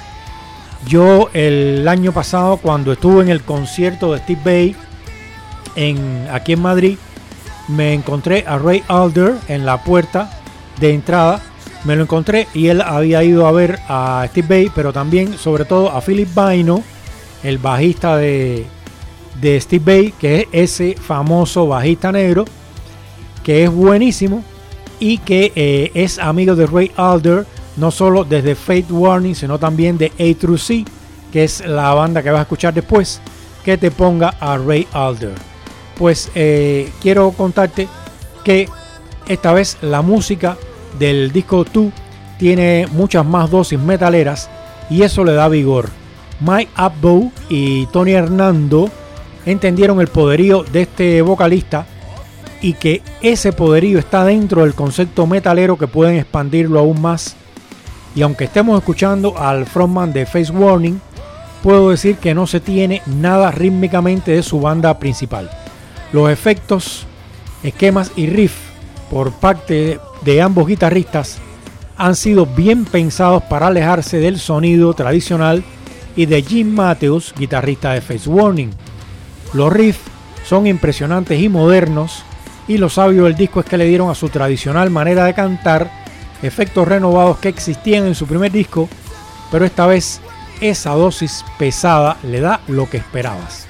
Yo el año pasado, cuando estuve en el concierto de Steve Vai en, aquí en Madrid, me encontré a Ray Alder en la puerta de entrada. Me lo encontré y él había ido a ver a Steve Vai, pero también sobre todo a Philip Vaino, el bajista de, de Steve Vai, que es ese famoso bajista negro, que es buenísimo y que eh, es amigo de Ray Alder, no solo desde Fate Warning, sino también de A through C, que es la banda que vas a escuchar después, que te ponga a Ray Alder. Pues eh, quiero contarte que esta vez la música del disco Tú tiene muchas más dosis metaleras y eso le da vigor. Mike Abbo y Tony Hernando entendieron el poderío de este vocalista y que ese poderío está dentro del concepto metalero, que pueden expandirlo aún más. Y aunque estemos escuchando al frontman de Face Warning, puedo decir que no se tiene nada rítmicamente de su banda principal. Los efectos, esquemas y riff por parte de ambos guitarristas han sido bien pensados para alejarse del sonido tradicional y de Jim Matthews, guitarrista de Face Warning. Los riffs son impresionantes y modernos, y lo sabio del disco es que le dieron a su tradicional manera de cantar efectos renovados que existían en su primer disco, pero esta vez esa dosis pesada le da lo que esperabas.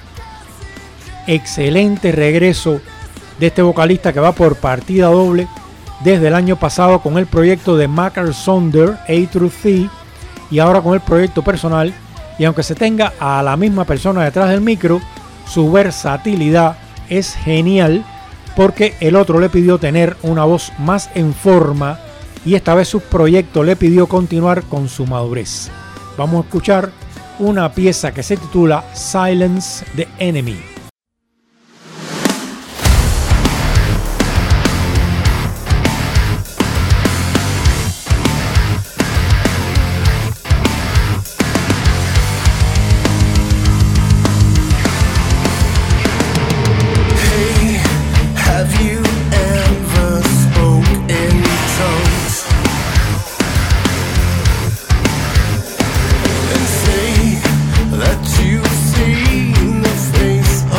Excelente regreso de este vocalista que va por partida doble desde el año pasado con el proyecto de Macar Sonder, A through C, y ahora con el proyecto personal. Y aunque se tenga a la misma persona detrás del micro, su versatilidad es genial, porque el otro le pidió tener una voz más en forma y esta vez su proyecto le pidió continuar con su madurez. Vamos a escuchar una pieza que se titula Silence the Enemy. That you've seen the face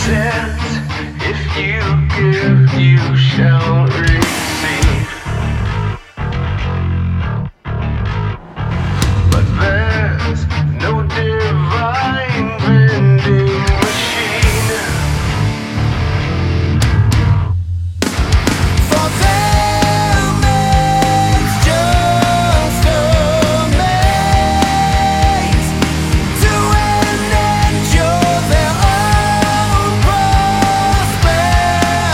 sense. If you give, you shall receive. But there's no divine vending machine. For them it's just a maze to enjoy their own prosperity.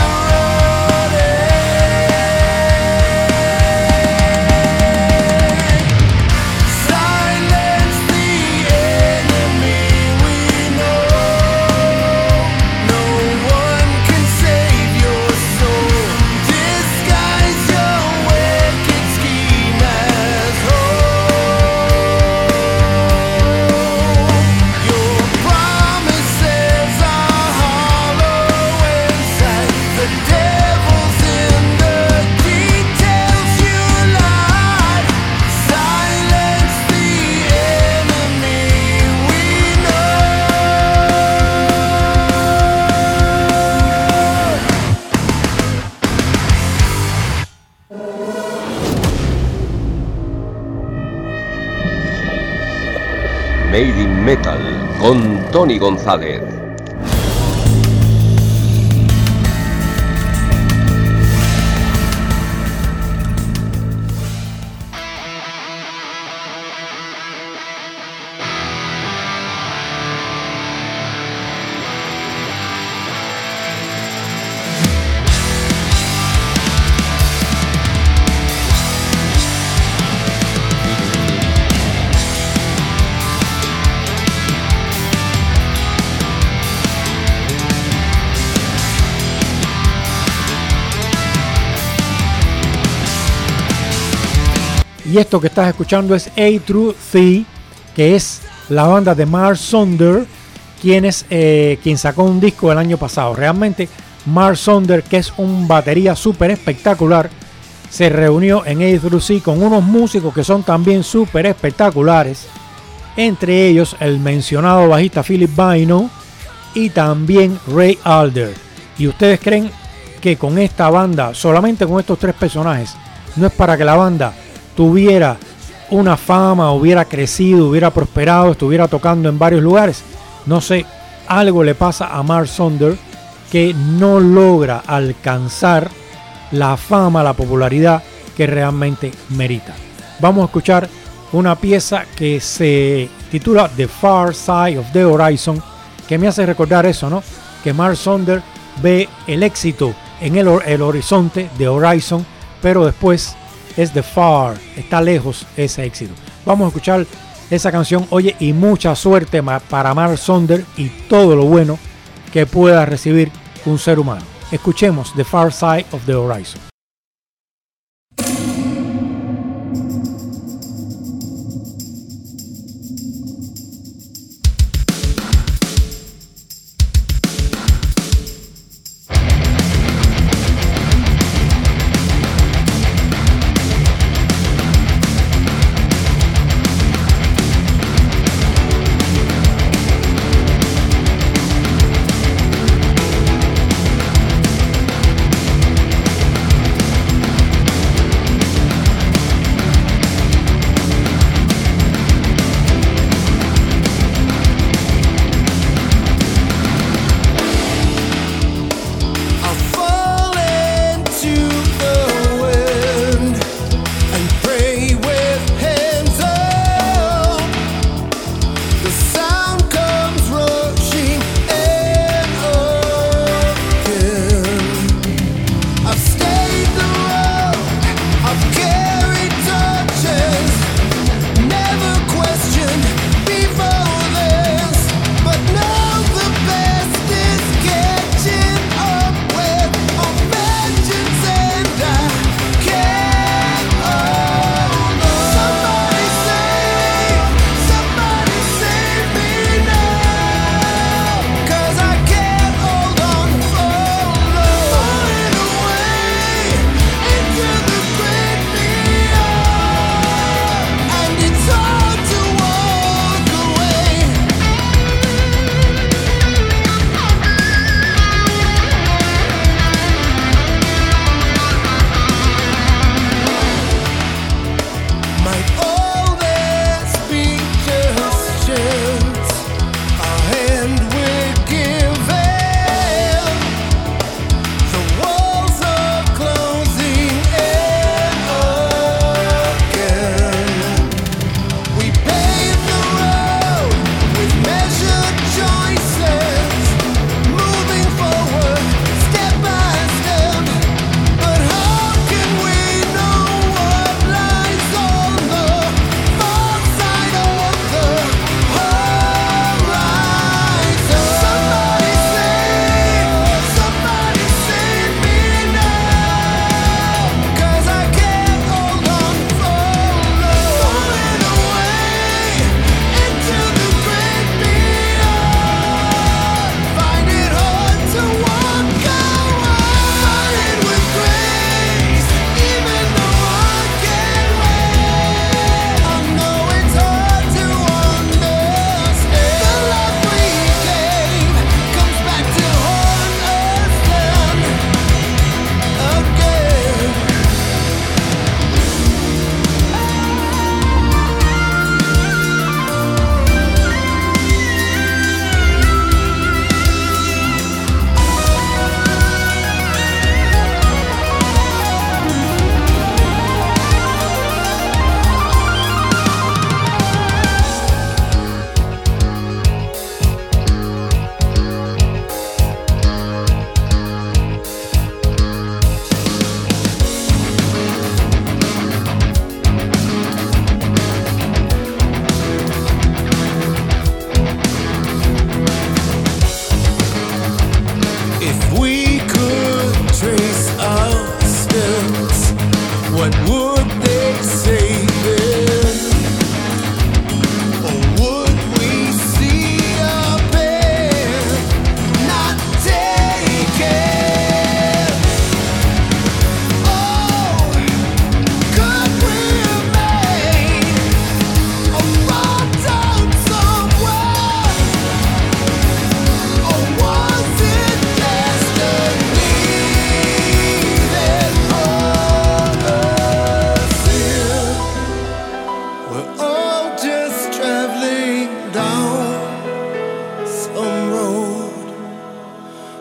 Silence the enemy we know. No one can save your soul. Disguise your wicked scheme as whole. Your promises are hollow inside. The devil's in the details you lied. Silence the enemy we know. Made in Metal con Tony González. Y esto que estás escuchando es A True Thee, que es la banda de Mark Sonder, quien, es, eh, quien sacó un disco el año pasado. Realmente Mark Sonder, que es un batería súper espectacular, se reunió en A True Thee con unos músicos que son también súper espectaculares, entre ellos el mencionado bajista Philip Bynoe y también Ray Alder. ¿Y ustedes creen que con esta banda, solamente con estos tres personajes, no es para que la banda tuviera una fama, hubiera crecido, hubiera prosperado, estuviera tocando en varios lugares? No sé, algo le pasa a Mark Sonder que no logra alcanzar la fama, la popularidad que realmente merita. Vamos a escuchar una pieza que se titula The Far Side of the Horizon, que me hace recordar eso, ¿no? Que Mark Sonder ve el éxito en el, el horizonte de Horizon, pero después es The Far, está lejos ese éxito. Vamos a escuchar esa canción, oye, y mucha suerte para Mark Sonder y todo lo bueno que pueda recibir un ser humano. Escuchemos The Far Side of the Horizon. Silence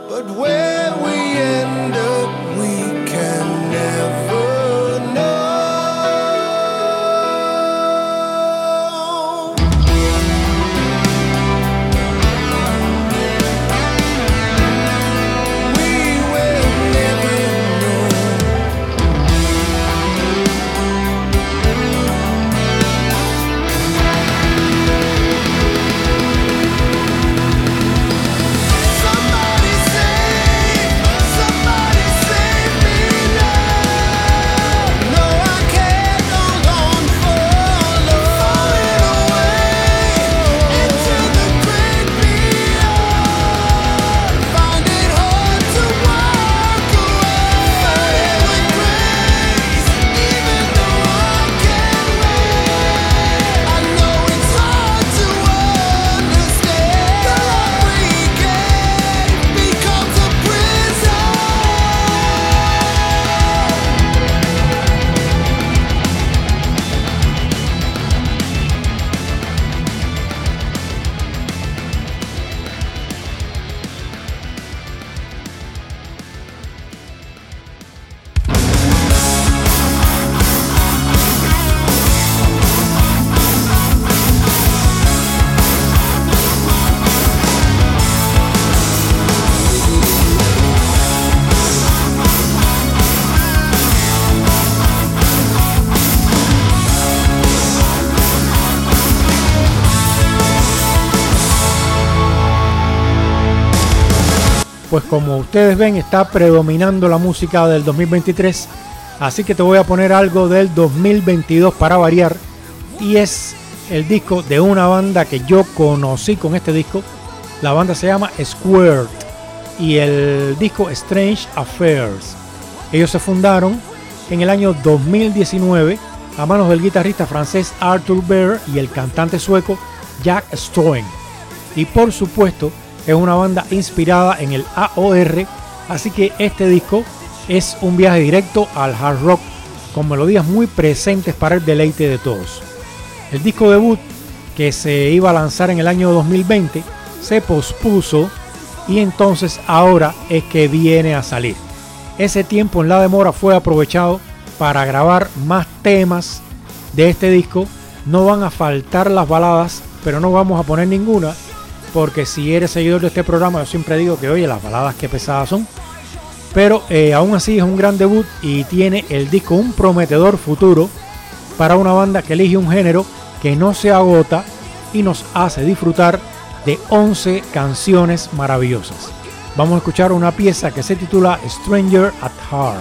But where we end up, we can never know. We will never know. Somebody save, somebody save me now. No, I can't no longer follow. Falling away into the great beyond. Find it hard to walk away with grace, even though I can't wait. I know it's hard to understand. The love we gave becomes a prison. Pues como ustedes ven, está predominando la música del dos mil veintitrés, así que te voy a poner algo del dos mil veintidós para variar, y es el disco de una banda que yo conocí con este disco. La banda se llama Squirt y el disco Strange Affairs. Ellos se fundaron en el año dos mil diecinueve a manos del guitarrista francés Arthur Baer y el cantante sueco Jack Stroen. Y por supuesto es una banda inspirada en el A O R, así que este disco es un viaje directo al hard rock con melodías muy presentes para el deleite de todos. El disco debut, que se iba a lanzar en el año dos mil veinte, se pospuso y entonces ahora es que viene a salir. Ese tiempo en la demora fue aprovechado para grabar más temas de este disco. No van a faltar las baladas, pero no vamos a poner ninguna, porque si eres seguidor de este programa, yo siempre digo que oye, las baladas que pesadas son. Pero eh, aún así es un gran debut y tiene el disco un prometedor futuro para una banda que elige un género que no se agota y nos hace disfrutar de once canciones maravillosas. Vamos a escuchar una pieza que se titula Stranger at Heart.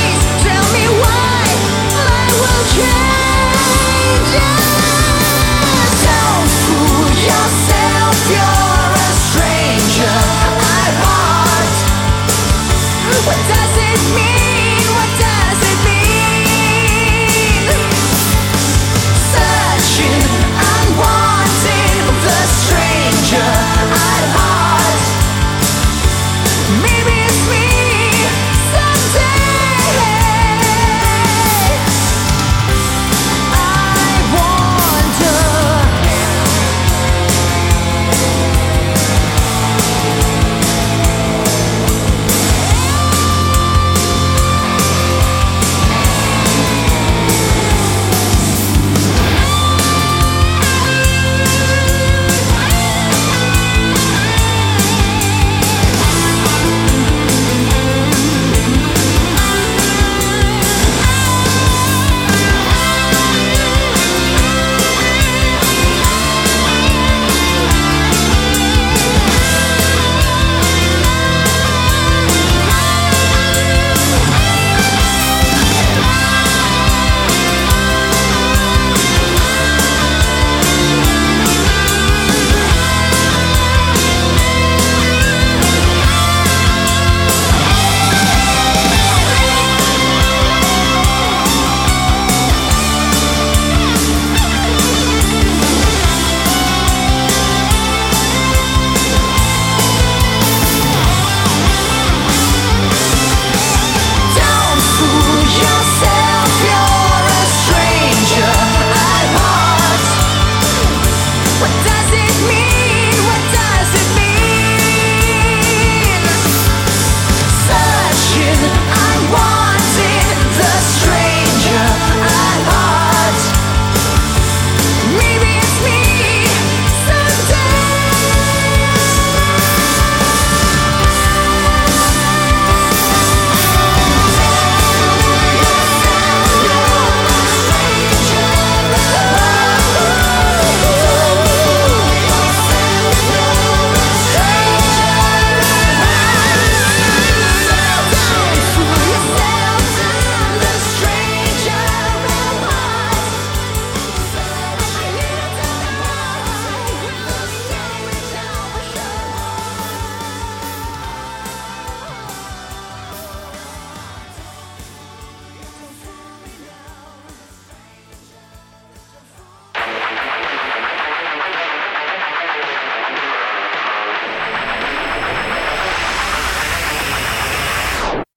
Change.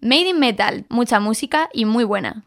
Made in Metal, mucha música y muy buena.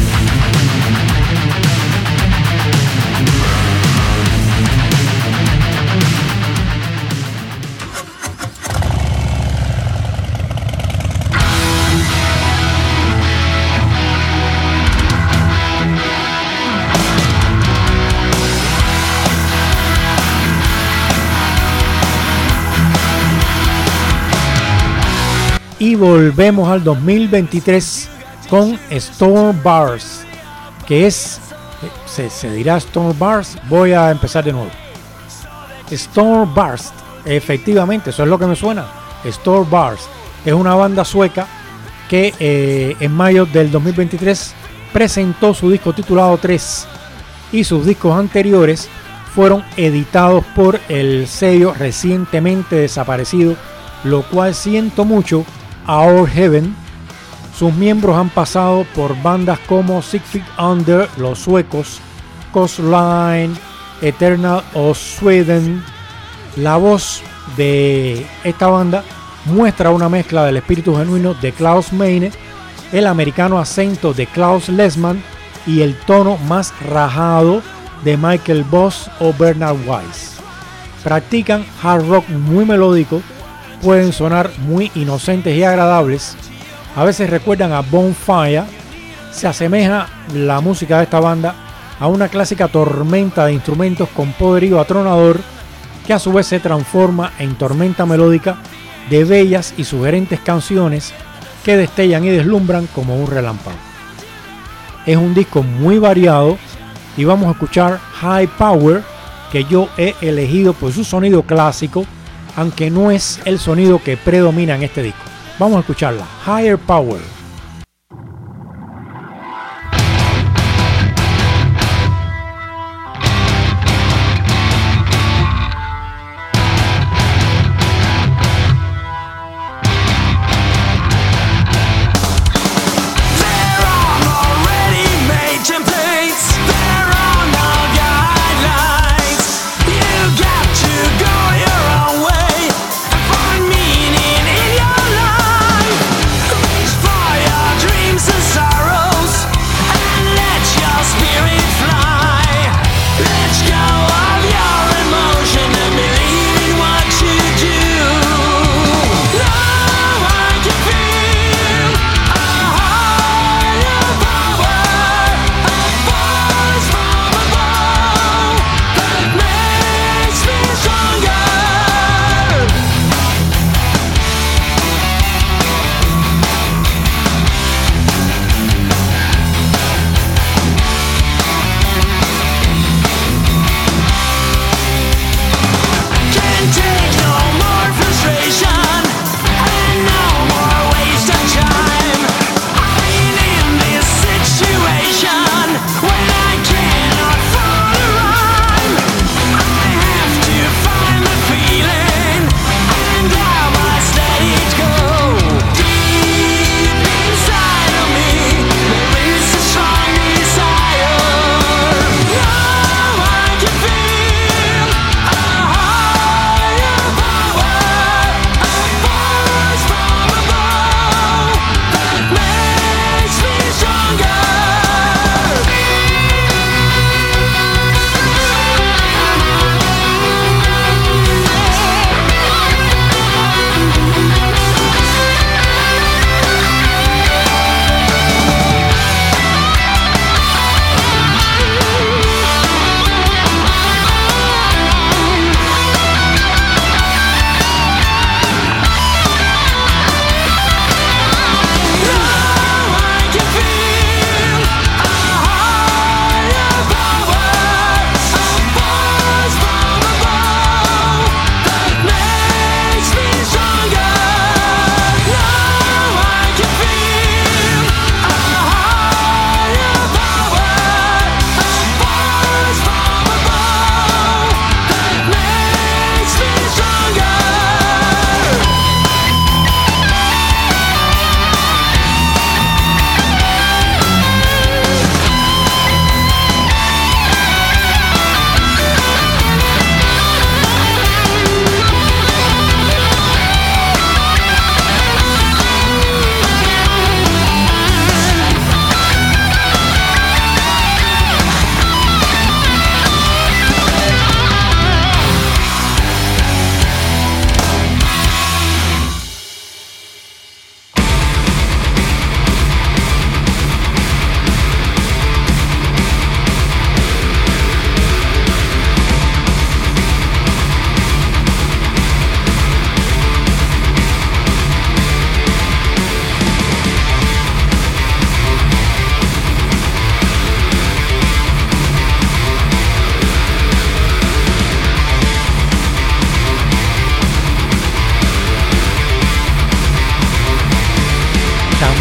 Y volvemos al dos mil veintitrés con Storm Bars, que es, se, se dirá Storm Bars, voy a empezar de nuevo. Storm Bars, efectivamente, eso es lo que me suena. Storm Bars es una banda sueca que eh, en mayo del dos mil veintitrés presentó su disco titulado tres, y sus discos anteriores fueron editados por el sello recientemente desaparecido, lo cual siento mucho, Our Heaven. Sus miembros han pasado por bandas como Six Feet Under, los suecos, Coastline, Eternal of Sweden. La voz de esta banda muestra una mezcla del espíritu genuino de Klaus Meine, el americano acento de Klaus Lessmann y el tono más rajado de Michael Voss o Bernard Weiss. Practican hard rock muy melódico, pueden sonar muy inocentes y agradables, a veces recuerdan a Bonfire. Se asemeja la música de esta banda a una clásica tormenta de instrumentos con poderío atronador, que a su vez se transforma en tormenta melódica de bellas y sugerentes canciones que destellan y deslumbran como un relámpago. Es un disco muy variado y vamos a escuchar High Power, que yo he elegido por su sonido clásico, aunque no es el sonido que predomina en este disco. Vamos a escucharla, Higher Power. Fire!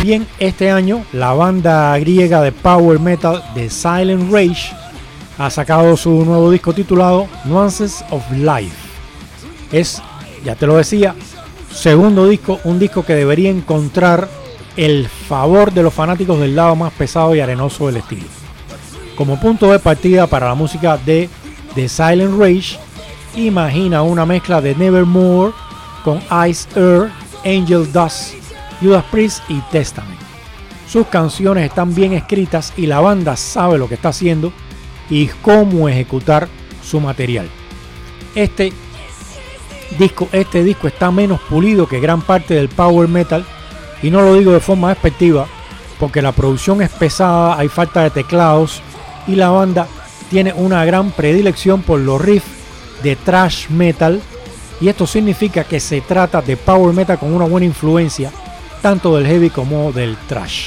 También este año la banda griega de power metal The Silent Rage ha sacado su nuevo disco titulado Nuances of Life. Es, ya te lo decía, segundo disco, un disco que debería encontrar el favor de los fanáticos del lado más pesado y arenoso del estilo. Como punto de partida para la música de The Silent Rage, imagina una mezcla de Nevermore con Ice Earth, Angel Dust, Judas Priest y Testament. Sus canciones están bien escritas y la banda sabe lo que está haciendo y cómo ejecutar su material. Este disco, este disco está menos pulido que gran parte del power metal, y no lo digo de forma despectiva porque la producción es pesada, hay falta de teclados y la banda tiene una gran predilección por los riffs de thrash metal, y esto significa que se trata de power metal con una buena influencia tanto del heavy como del thrash.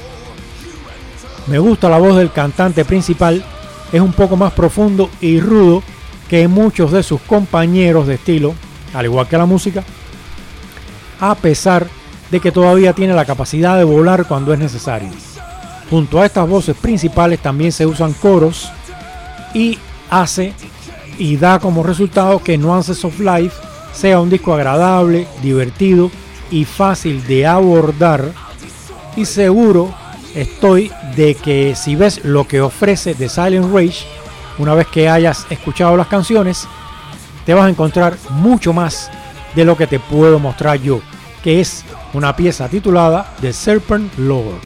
Me gusta la voz del cantante principal, es un poco más profundo y rudo que muchos de sus compañeros de estilo, al igual que la música, a pesar de que todavía tiene la capacidad de volar cuando es necesario. Junto a estas voces principales también se usan coros y hace y da como resultado que Nuances of Life sea un disco agradable, divertido y fácil de abordar, y seguro estoy de que si ves lo que ofrece The Silent Rage, una vez que hayas escuchado las canciones, te vas a encontrar mucho más de lo que te puedo mostrar yo, que es una pieza titulada The Serpent Lord.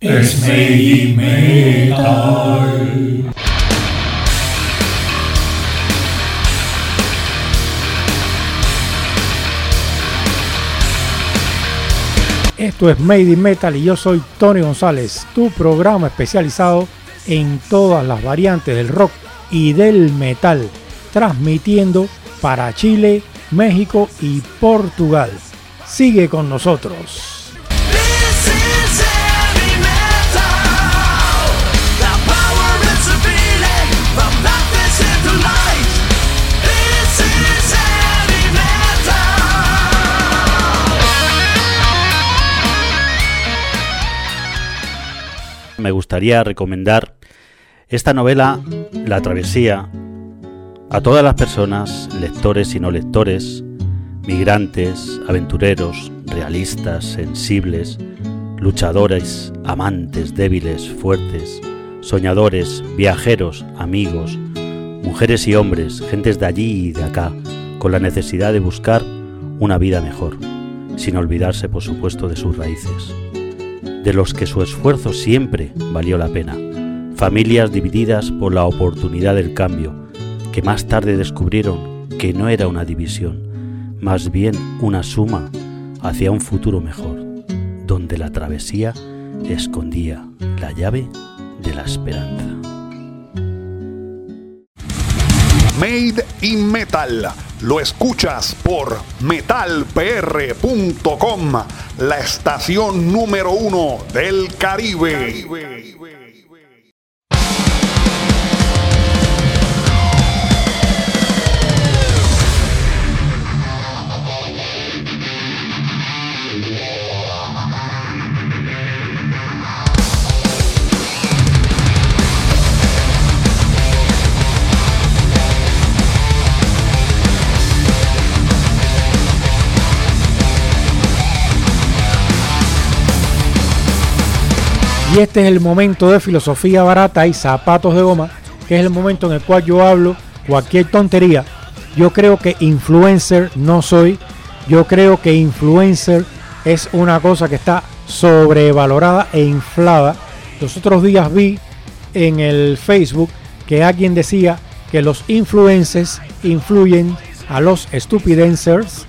es Made in Metal. Esto es Made in Metal y yo soy Tony González, tu programa especializado en todas las variantes del rock y del metal, transmitiendo para Chile, México y Portugal. Sigue con nosotros. Me gustaría recomendar esta novela, La Travesía, a todas las personas, lectores y no lectores, migrantes, aventureros, realistas, sensibles, luchadores, amantes, débiles, fuertes, soñadores, viajeros, amigos, mujeres y hombres, gentes de allí y de acá, con la necesidad de buscar una vida mejor, sin olvidarse, por supuesto, de sus raíces, de los que su esfuerzo siempre valió la pena, familias divididas por la oportunidad del cambio, que más tarde descubrieron que no era una división, más bien una suma hacia un futuro mejor, donde la travesía escondía la llave de la esperanza. Made in Metal. Lo escuchas por metal p r punto com, la estación número uno del Caribe. Caribe. Y este es el momento de filosofía barata y zapatos de goma, que es el momento en el cual yo hablo cualquier tontería. Yo creo que influencer no soy. Yo creo que influencer es una cosa que está sobrevalorada e inflada. Los otros días vi en el Facebook que alguien decía que los influencers influyen a los stupidencers.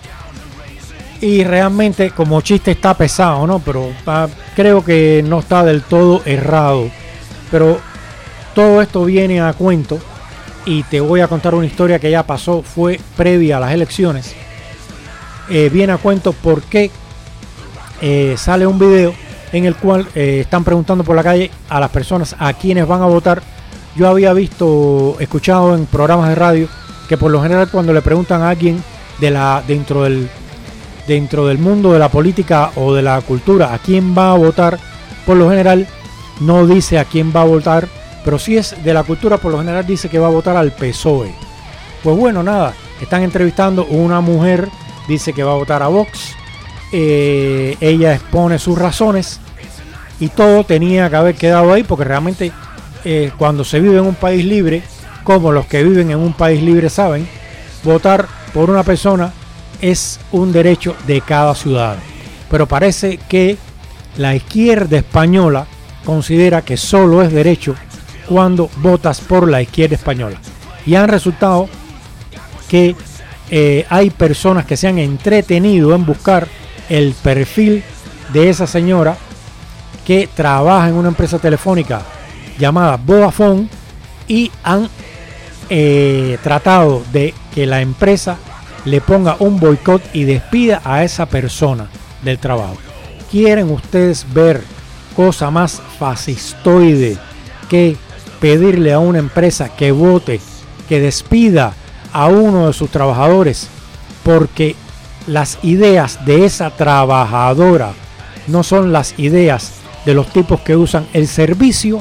Y realmente como chiste está pesado, ¿no? Pero uh, creo que no está del todo errado. Pero todo esto viene a cuento y te voy a contar una historia que ya pasó, fue previa a las elecciones. Eh, viene a cuento porque eh, sale un video en el cual eh, están preguntando por la calle a las personas a quienes van a votar. Yo había visto, escuchado en programas de radio que por lo general cuando le preguntan a alguien de la dentro del dentro del mundo de la política o de la cultura a quién va a votar, por lo general no dice a quién va a votar, pero si es de la cultura por lo general dice que va a votar al P S O E. Pues bueno, nada, están entrevistando a una mujer, dice que va a votar a Vox, eh, ella expone sus razones y todo tenía que haber quedado ahí porque realmente eh, cuando se vive en un país libre, como los que viven en un país libre saben, votar por una persona es un derecho de cada ciudadano. Pero parece que la izquierda española considera que solo es derecho cuando votas por la izquierda española. Y han resultado que eh, hay personas que se han entretenido en buscar el perfil de esa señora que trabaja en una empresa telefónica llamada Vodafone y han eh, tratado de que la empresa le ponga un boicot y despida a esa persona del trabajo. ¿Quieren ustedes ver cosa más fascistoide que pedirle a una empresa que vote, que despida a uno de sus trabajadores porque las ideas de esa trabajadora no son las ideas de los tipos que usan el servicio?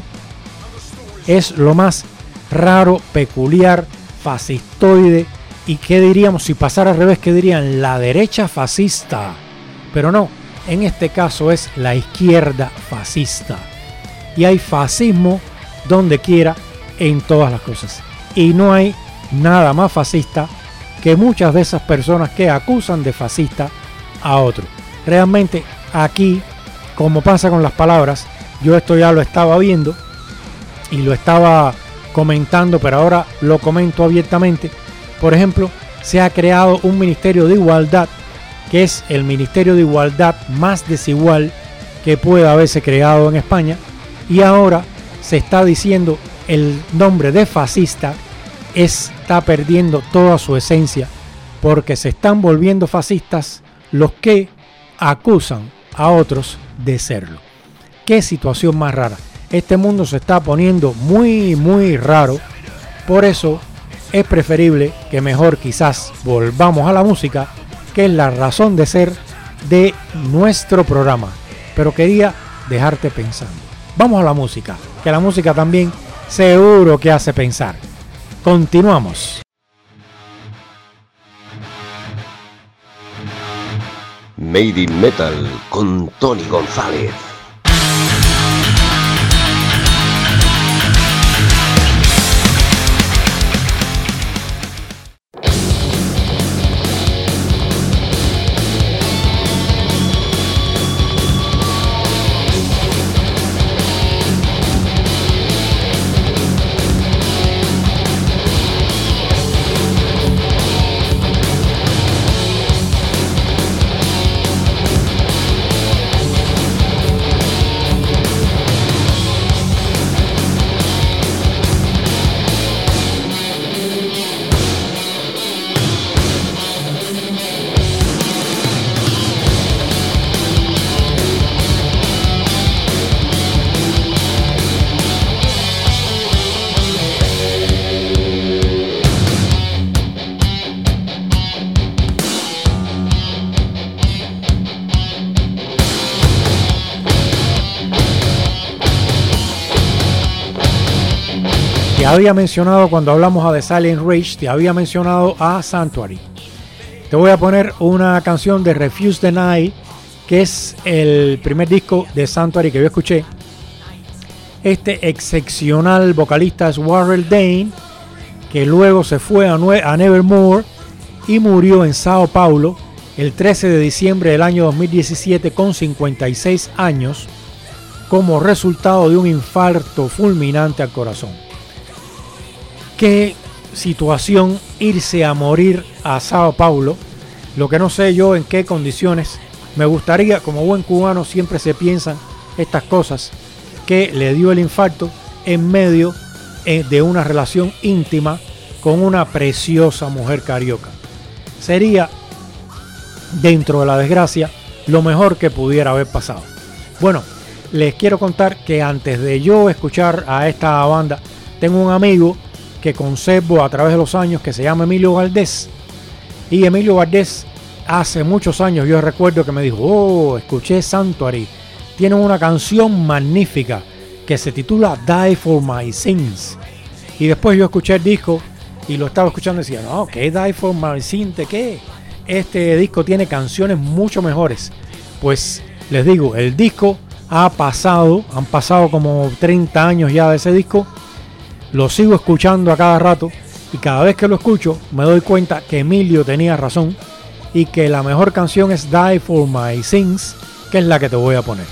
Es lo más raro, peculiar, fascistoide. ¿Y qué diríamos si pasara al revés? ¿Qué dirían? La derecha fascista. Pero no, en este caso es la izquierda fascista. Y hay fascismo donde quiera, en todas las cosas. Y no hay nada más fascista que muchas de esas personas que acusan de fascista a otros. Realmente aquí, como pasa con las palabras, yo esto ya lo estaba viendo y lo estaba comentando, pero ahora lo comento abiertamente. Por ejemplo, se ha creado un Ministerio de Igualdad, que es el Ministerio de Igualdad más desigual que pueda haberse creado en España, y ahora se está diciendo el nombre de fascista está perdiendo toda su esencia, porque se están volviendo fascistas los que acusan a otros de serlo. Qué situación más rara. Este mundo se está poniendo muy muy raro. Por eso es preferible que mejor quizás volvamos a la música, que es la razón de ser de nuestro programa. Pero quería dejarte pensando. Vamos a la música, que la música también seguro que hace pensar. Continuamos. Made in Metal con Tony González. Te había mencionado cuando hablamos a The Silent Rage, te había mencionado a Sanctuary. Te voy a poner una canción de Refuse the Night, que es el primer disco de Sanctuary que yo escuché. Este excepcional vocalista es Warrell Dane, que luego se fue a, Nue- a Nevermore y murió en Sao Paulo el trece de diciembre del año dos mil diecisiete con cincuenta y seis años, como resultado de un infarto fulminante al corazón. Qué situación irse a morir a Sao Paulo. Lo que no sé yo en qué condiciones. Me gustaría, como buen cubano siempre se piensan estas cosas, que le dio el infarto en medio de una relación íntima con una preciosa mujer carioca. Sería, dentro de la desgracia, lo mejor que pudiera haber pasado. Bueno, les quiero contar que antes de yo escuchar a esta banda, tengo un amigo que conservo a través de los años, que se llama Emilio Valdés. Y Emilio Valdés hace muchos años, yo recuerdo que me dijo: oh, escuché Sanctuary, tienen una canción magnífica que se titula Die for My Sins. Y después yo escuché el disco y lo estaba escuchando y decía: no, ¿qué Die for My Sins? ¿De qué? Este disco tiene canciones mucho mejores. Pues les digo, el disco ha pasado, han pasado como treinta años ya de ese disco. Lo sigo escuchando a cada rato y cada vez que lo escucho me doy cuenta que Emilio tenía razón y que la mejor canción es Die for My Sins, que es la que te voy a poner.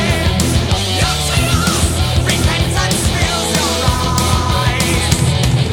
Repentance fills your eyes.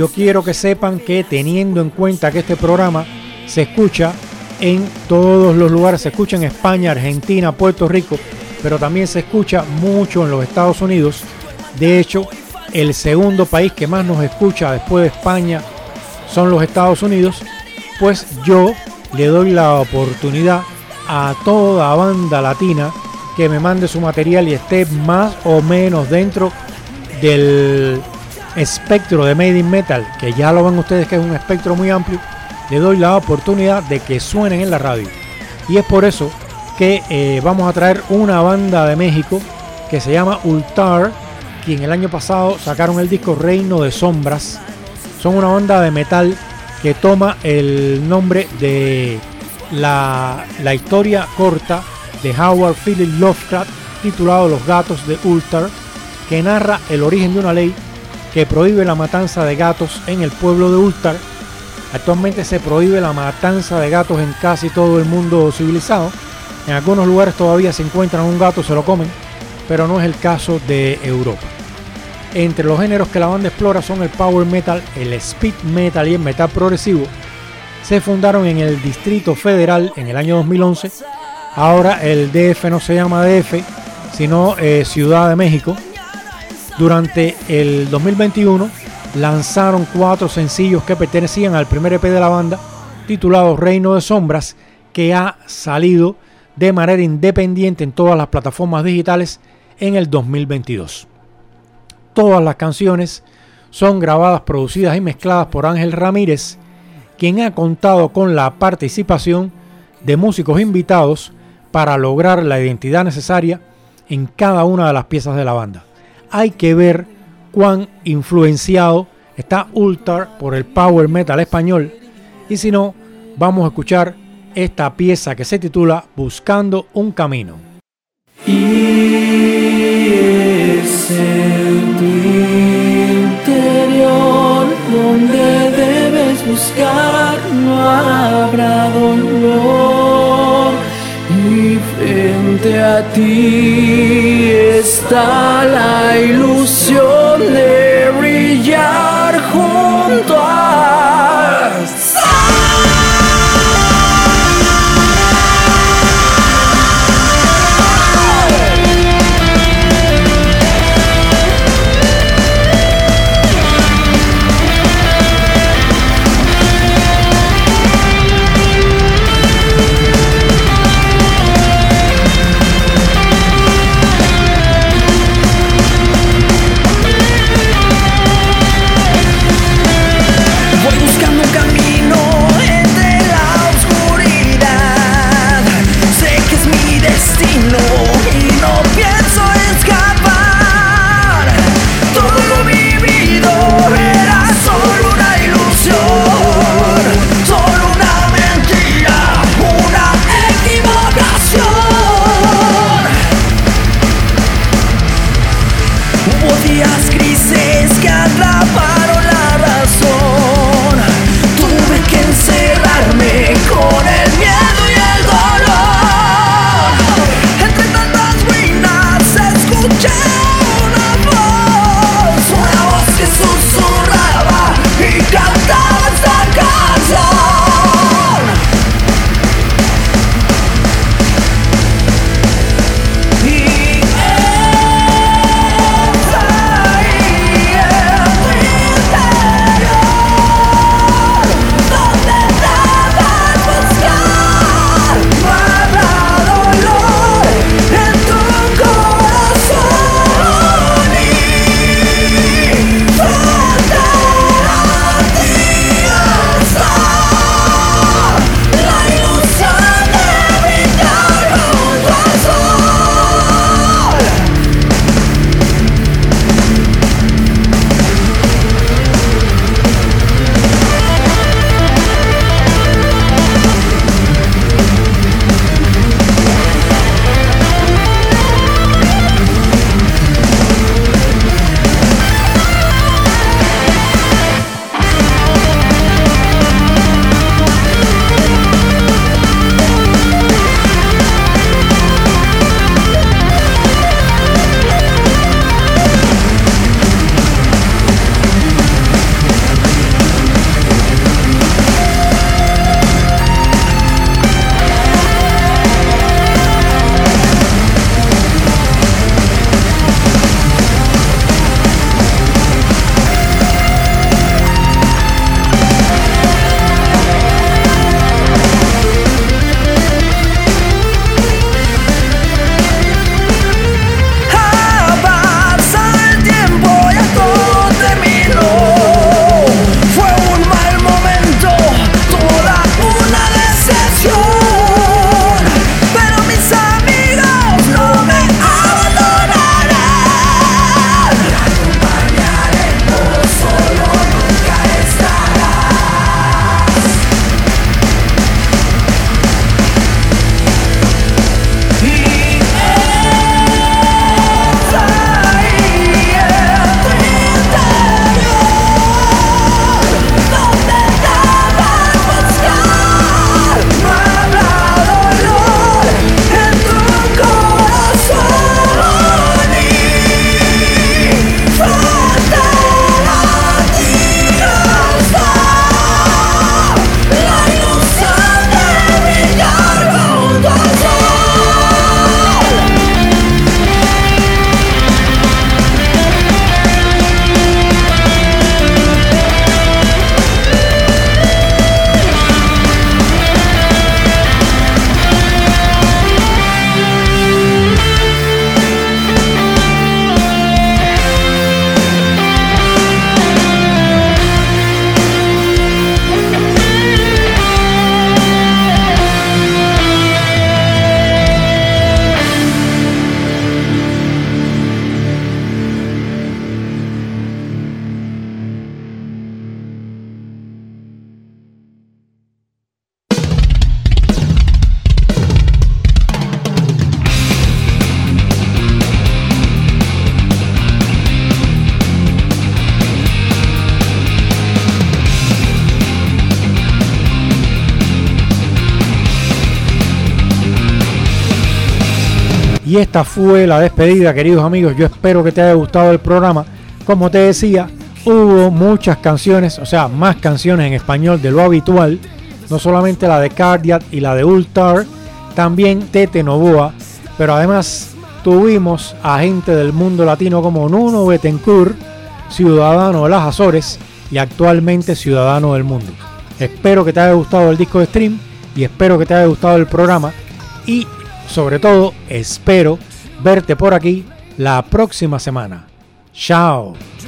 yo quiero que sepan que, teniendo en cuenta que este programa se escucha en todos los lugares, se escucha en España, Argentina, Puerto Rico, pero también se escucha mucho en los Estados Unidos. De hecho, el segundo país que más nos escucha después de España son los Estados Unidos. Pues yo le doy la oportunidad a toda banda latina que me mande su material y esté más o menos dentro del espectro de Made in Metal, que ya lo ven ustedes que es un espectro muy amplio. Le doy la oportunidad de que suenen en la radio, y es por eso que eh, vamos a traer una banda de México que se llama Ultar, quien el año pasado sacaron el disco Reino de Sombras. Son una banda de metal que toma el nombre de la, la historia corta de Howard Phillips Lovecraft titulado Los gatos de Ultar, que narra el origen de una ley que prohíbe la matanza de gatos en el pueblo de Ultar. Actualmente se prohíbe la matanza de gatos en casi todo el mundo civilizado. En algunos lugares todavía se encuentran un gato, se lo comen, pero no es el caso de Europa. Entre los géneros que la banda explora son el power metal, el speed metal y el metal progresivo. Se fundaron en el Distrito Federal en el año dos mil once. Ahora el D F no se llama D F, sino eh, Ciudad de México. Durante el dos mil veintiuno lanzaron cuatro sencillos que pertenecían al primer E P de la banda, titulado Reino de Sombras, que ha salido de manera independiente en todas las plataformas digitales en el dos mil veintidós. Todas las canciones son grabadas, producidas y mezcladas por Ángel Ramírez, quien ha contado con la participación de músicos invitados para lograr la identidad necesaria en cada una de las piezas de la banda. Hay que ver cuán influenciado está Ultar por el power metal español, y si no, vamos a escuchar esta pieza que se titula Buscando un Camino. Y es en tu interior donde debes buscar, no habrá dolor, y frente a ti está la ilusión de brillar junto a camino. Y esta fue la despedida, queridos amigos. Yo espero que te haya gustado el programa. Como te decía, hubo muchas canciones, o sea, más canciones en español de lo habitual. No solamente la de Cardiac y la de Ultar, también Tete Novoa. Pero además tuvimos a gente del mundo latino como Nuno Bettencourt, ciudadano de las Azores y actualmente ciudadano del mundo. Espero que te haya gustado el disco de stream y espero que te haya gustado el programa. Y sobre todo, espero verte por aquí la próxima semana. Chao.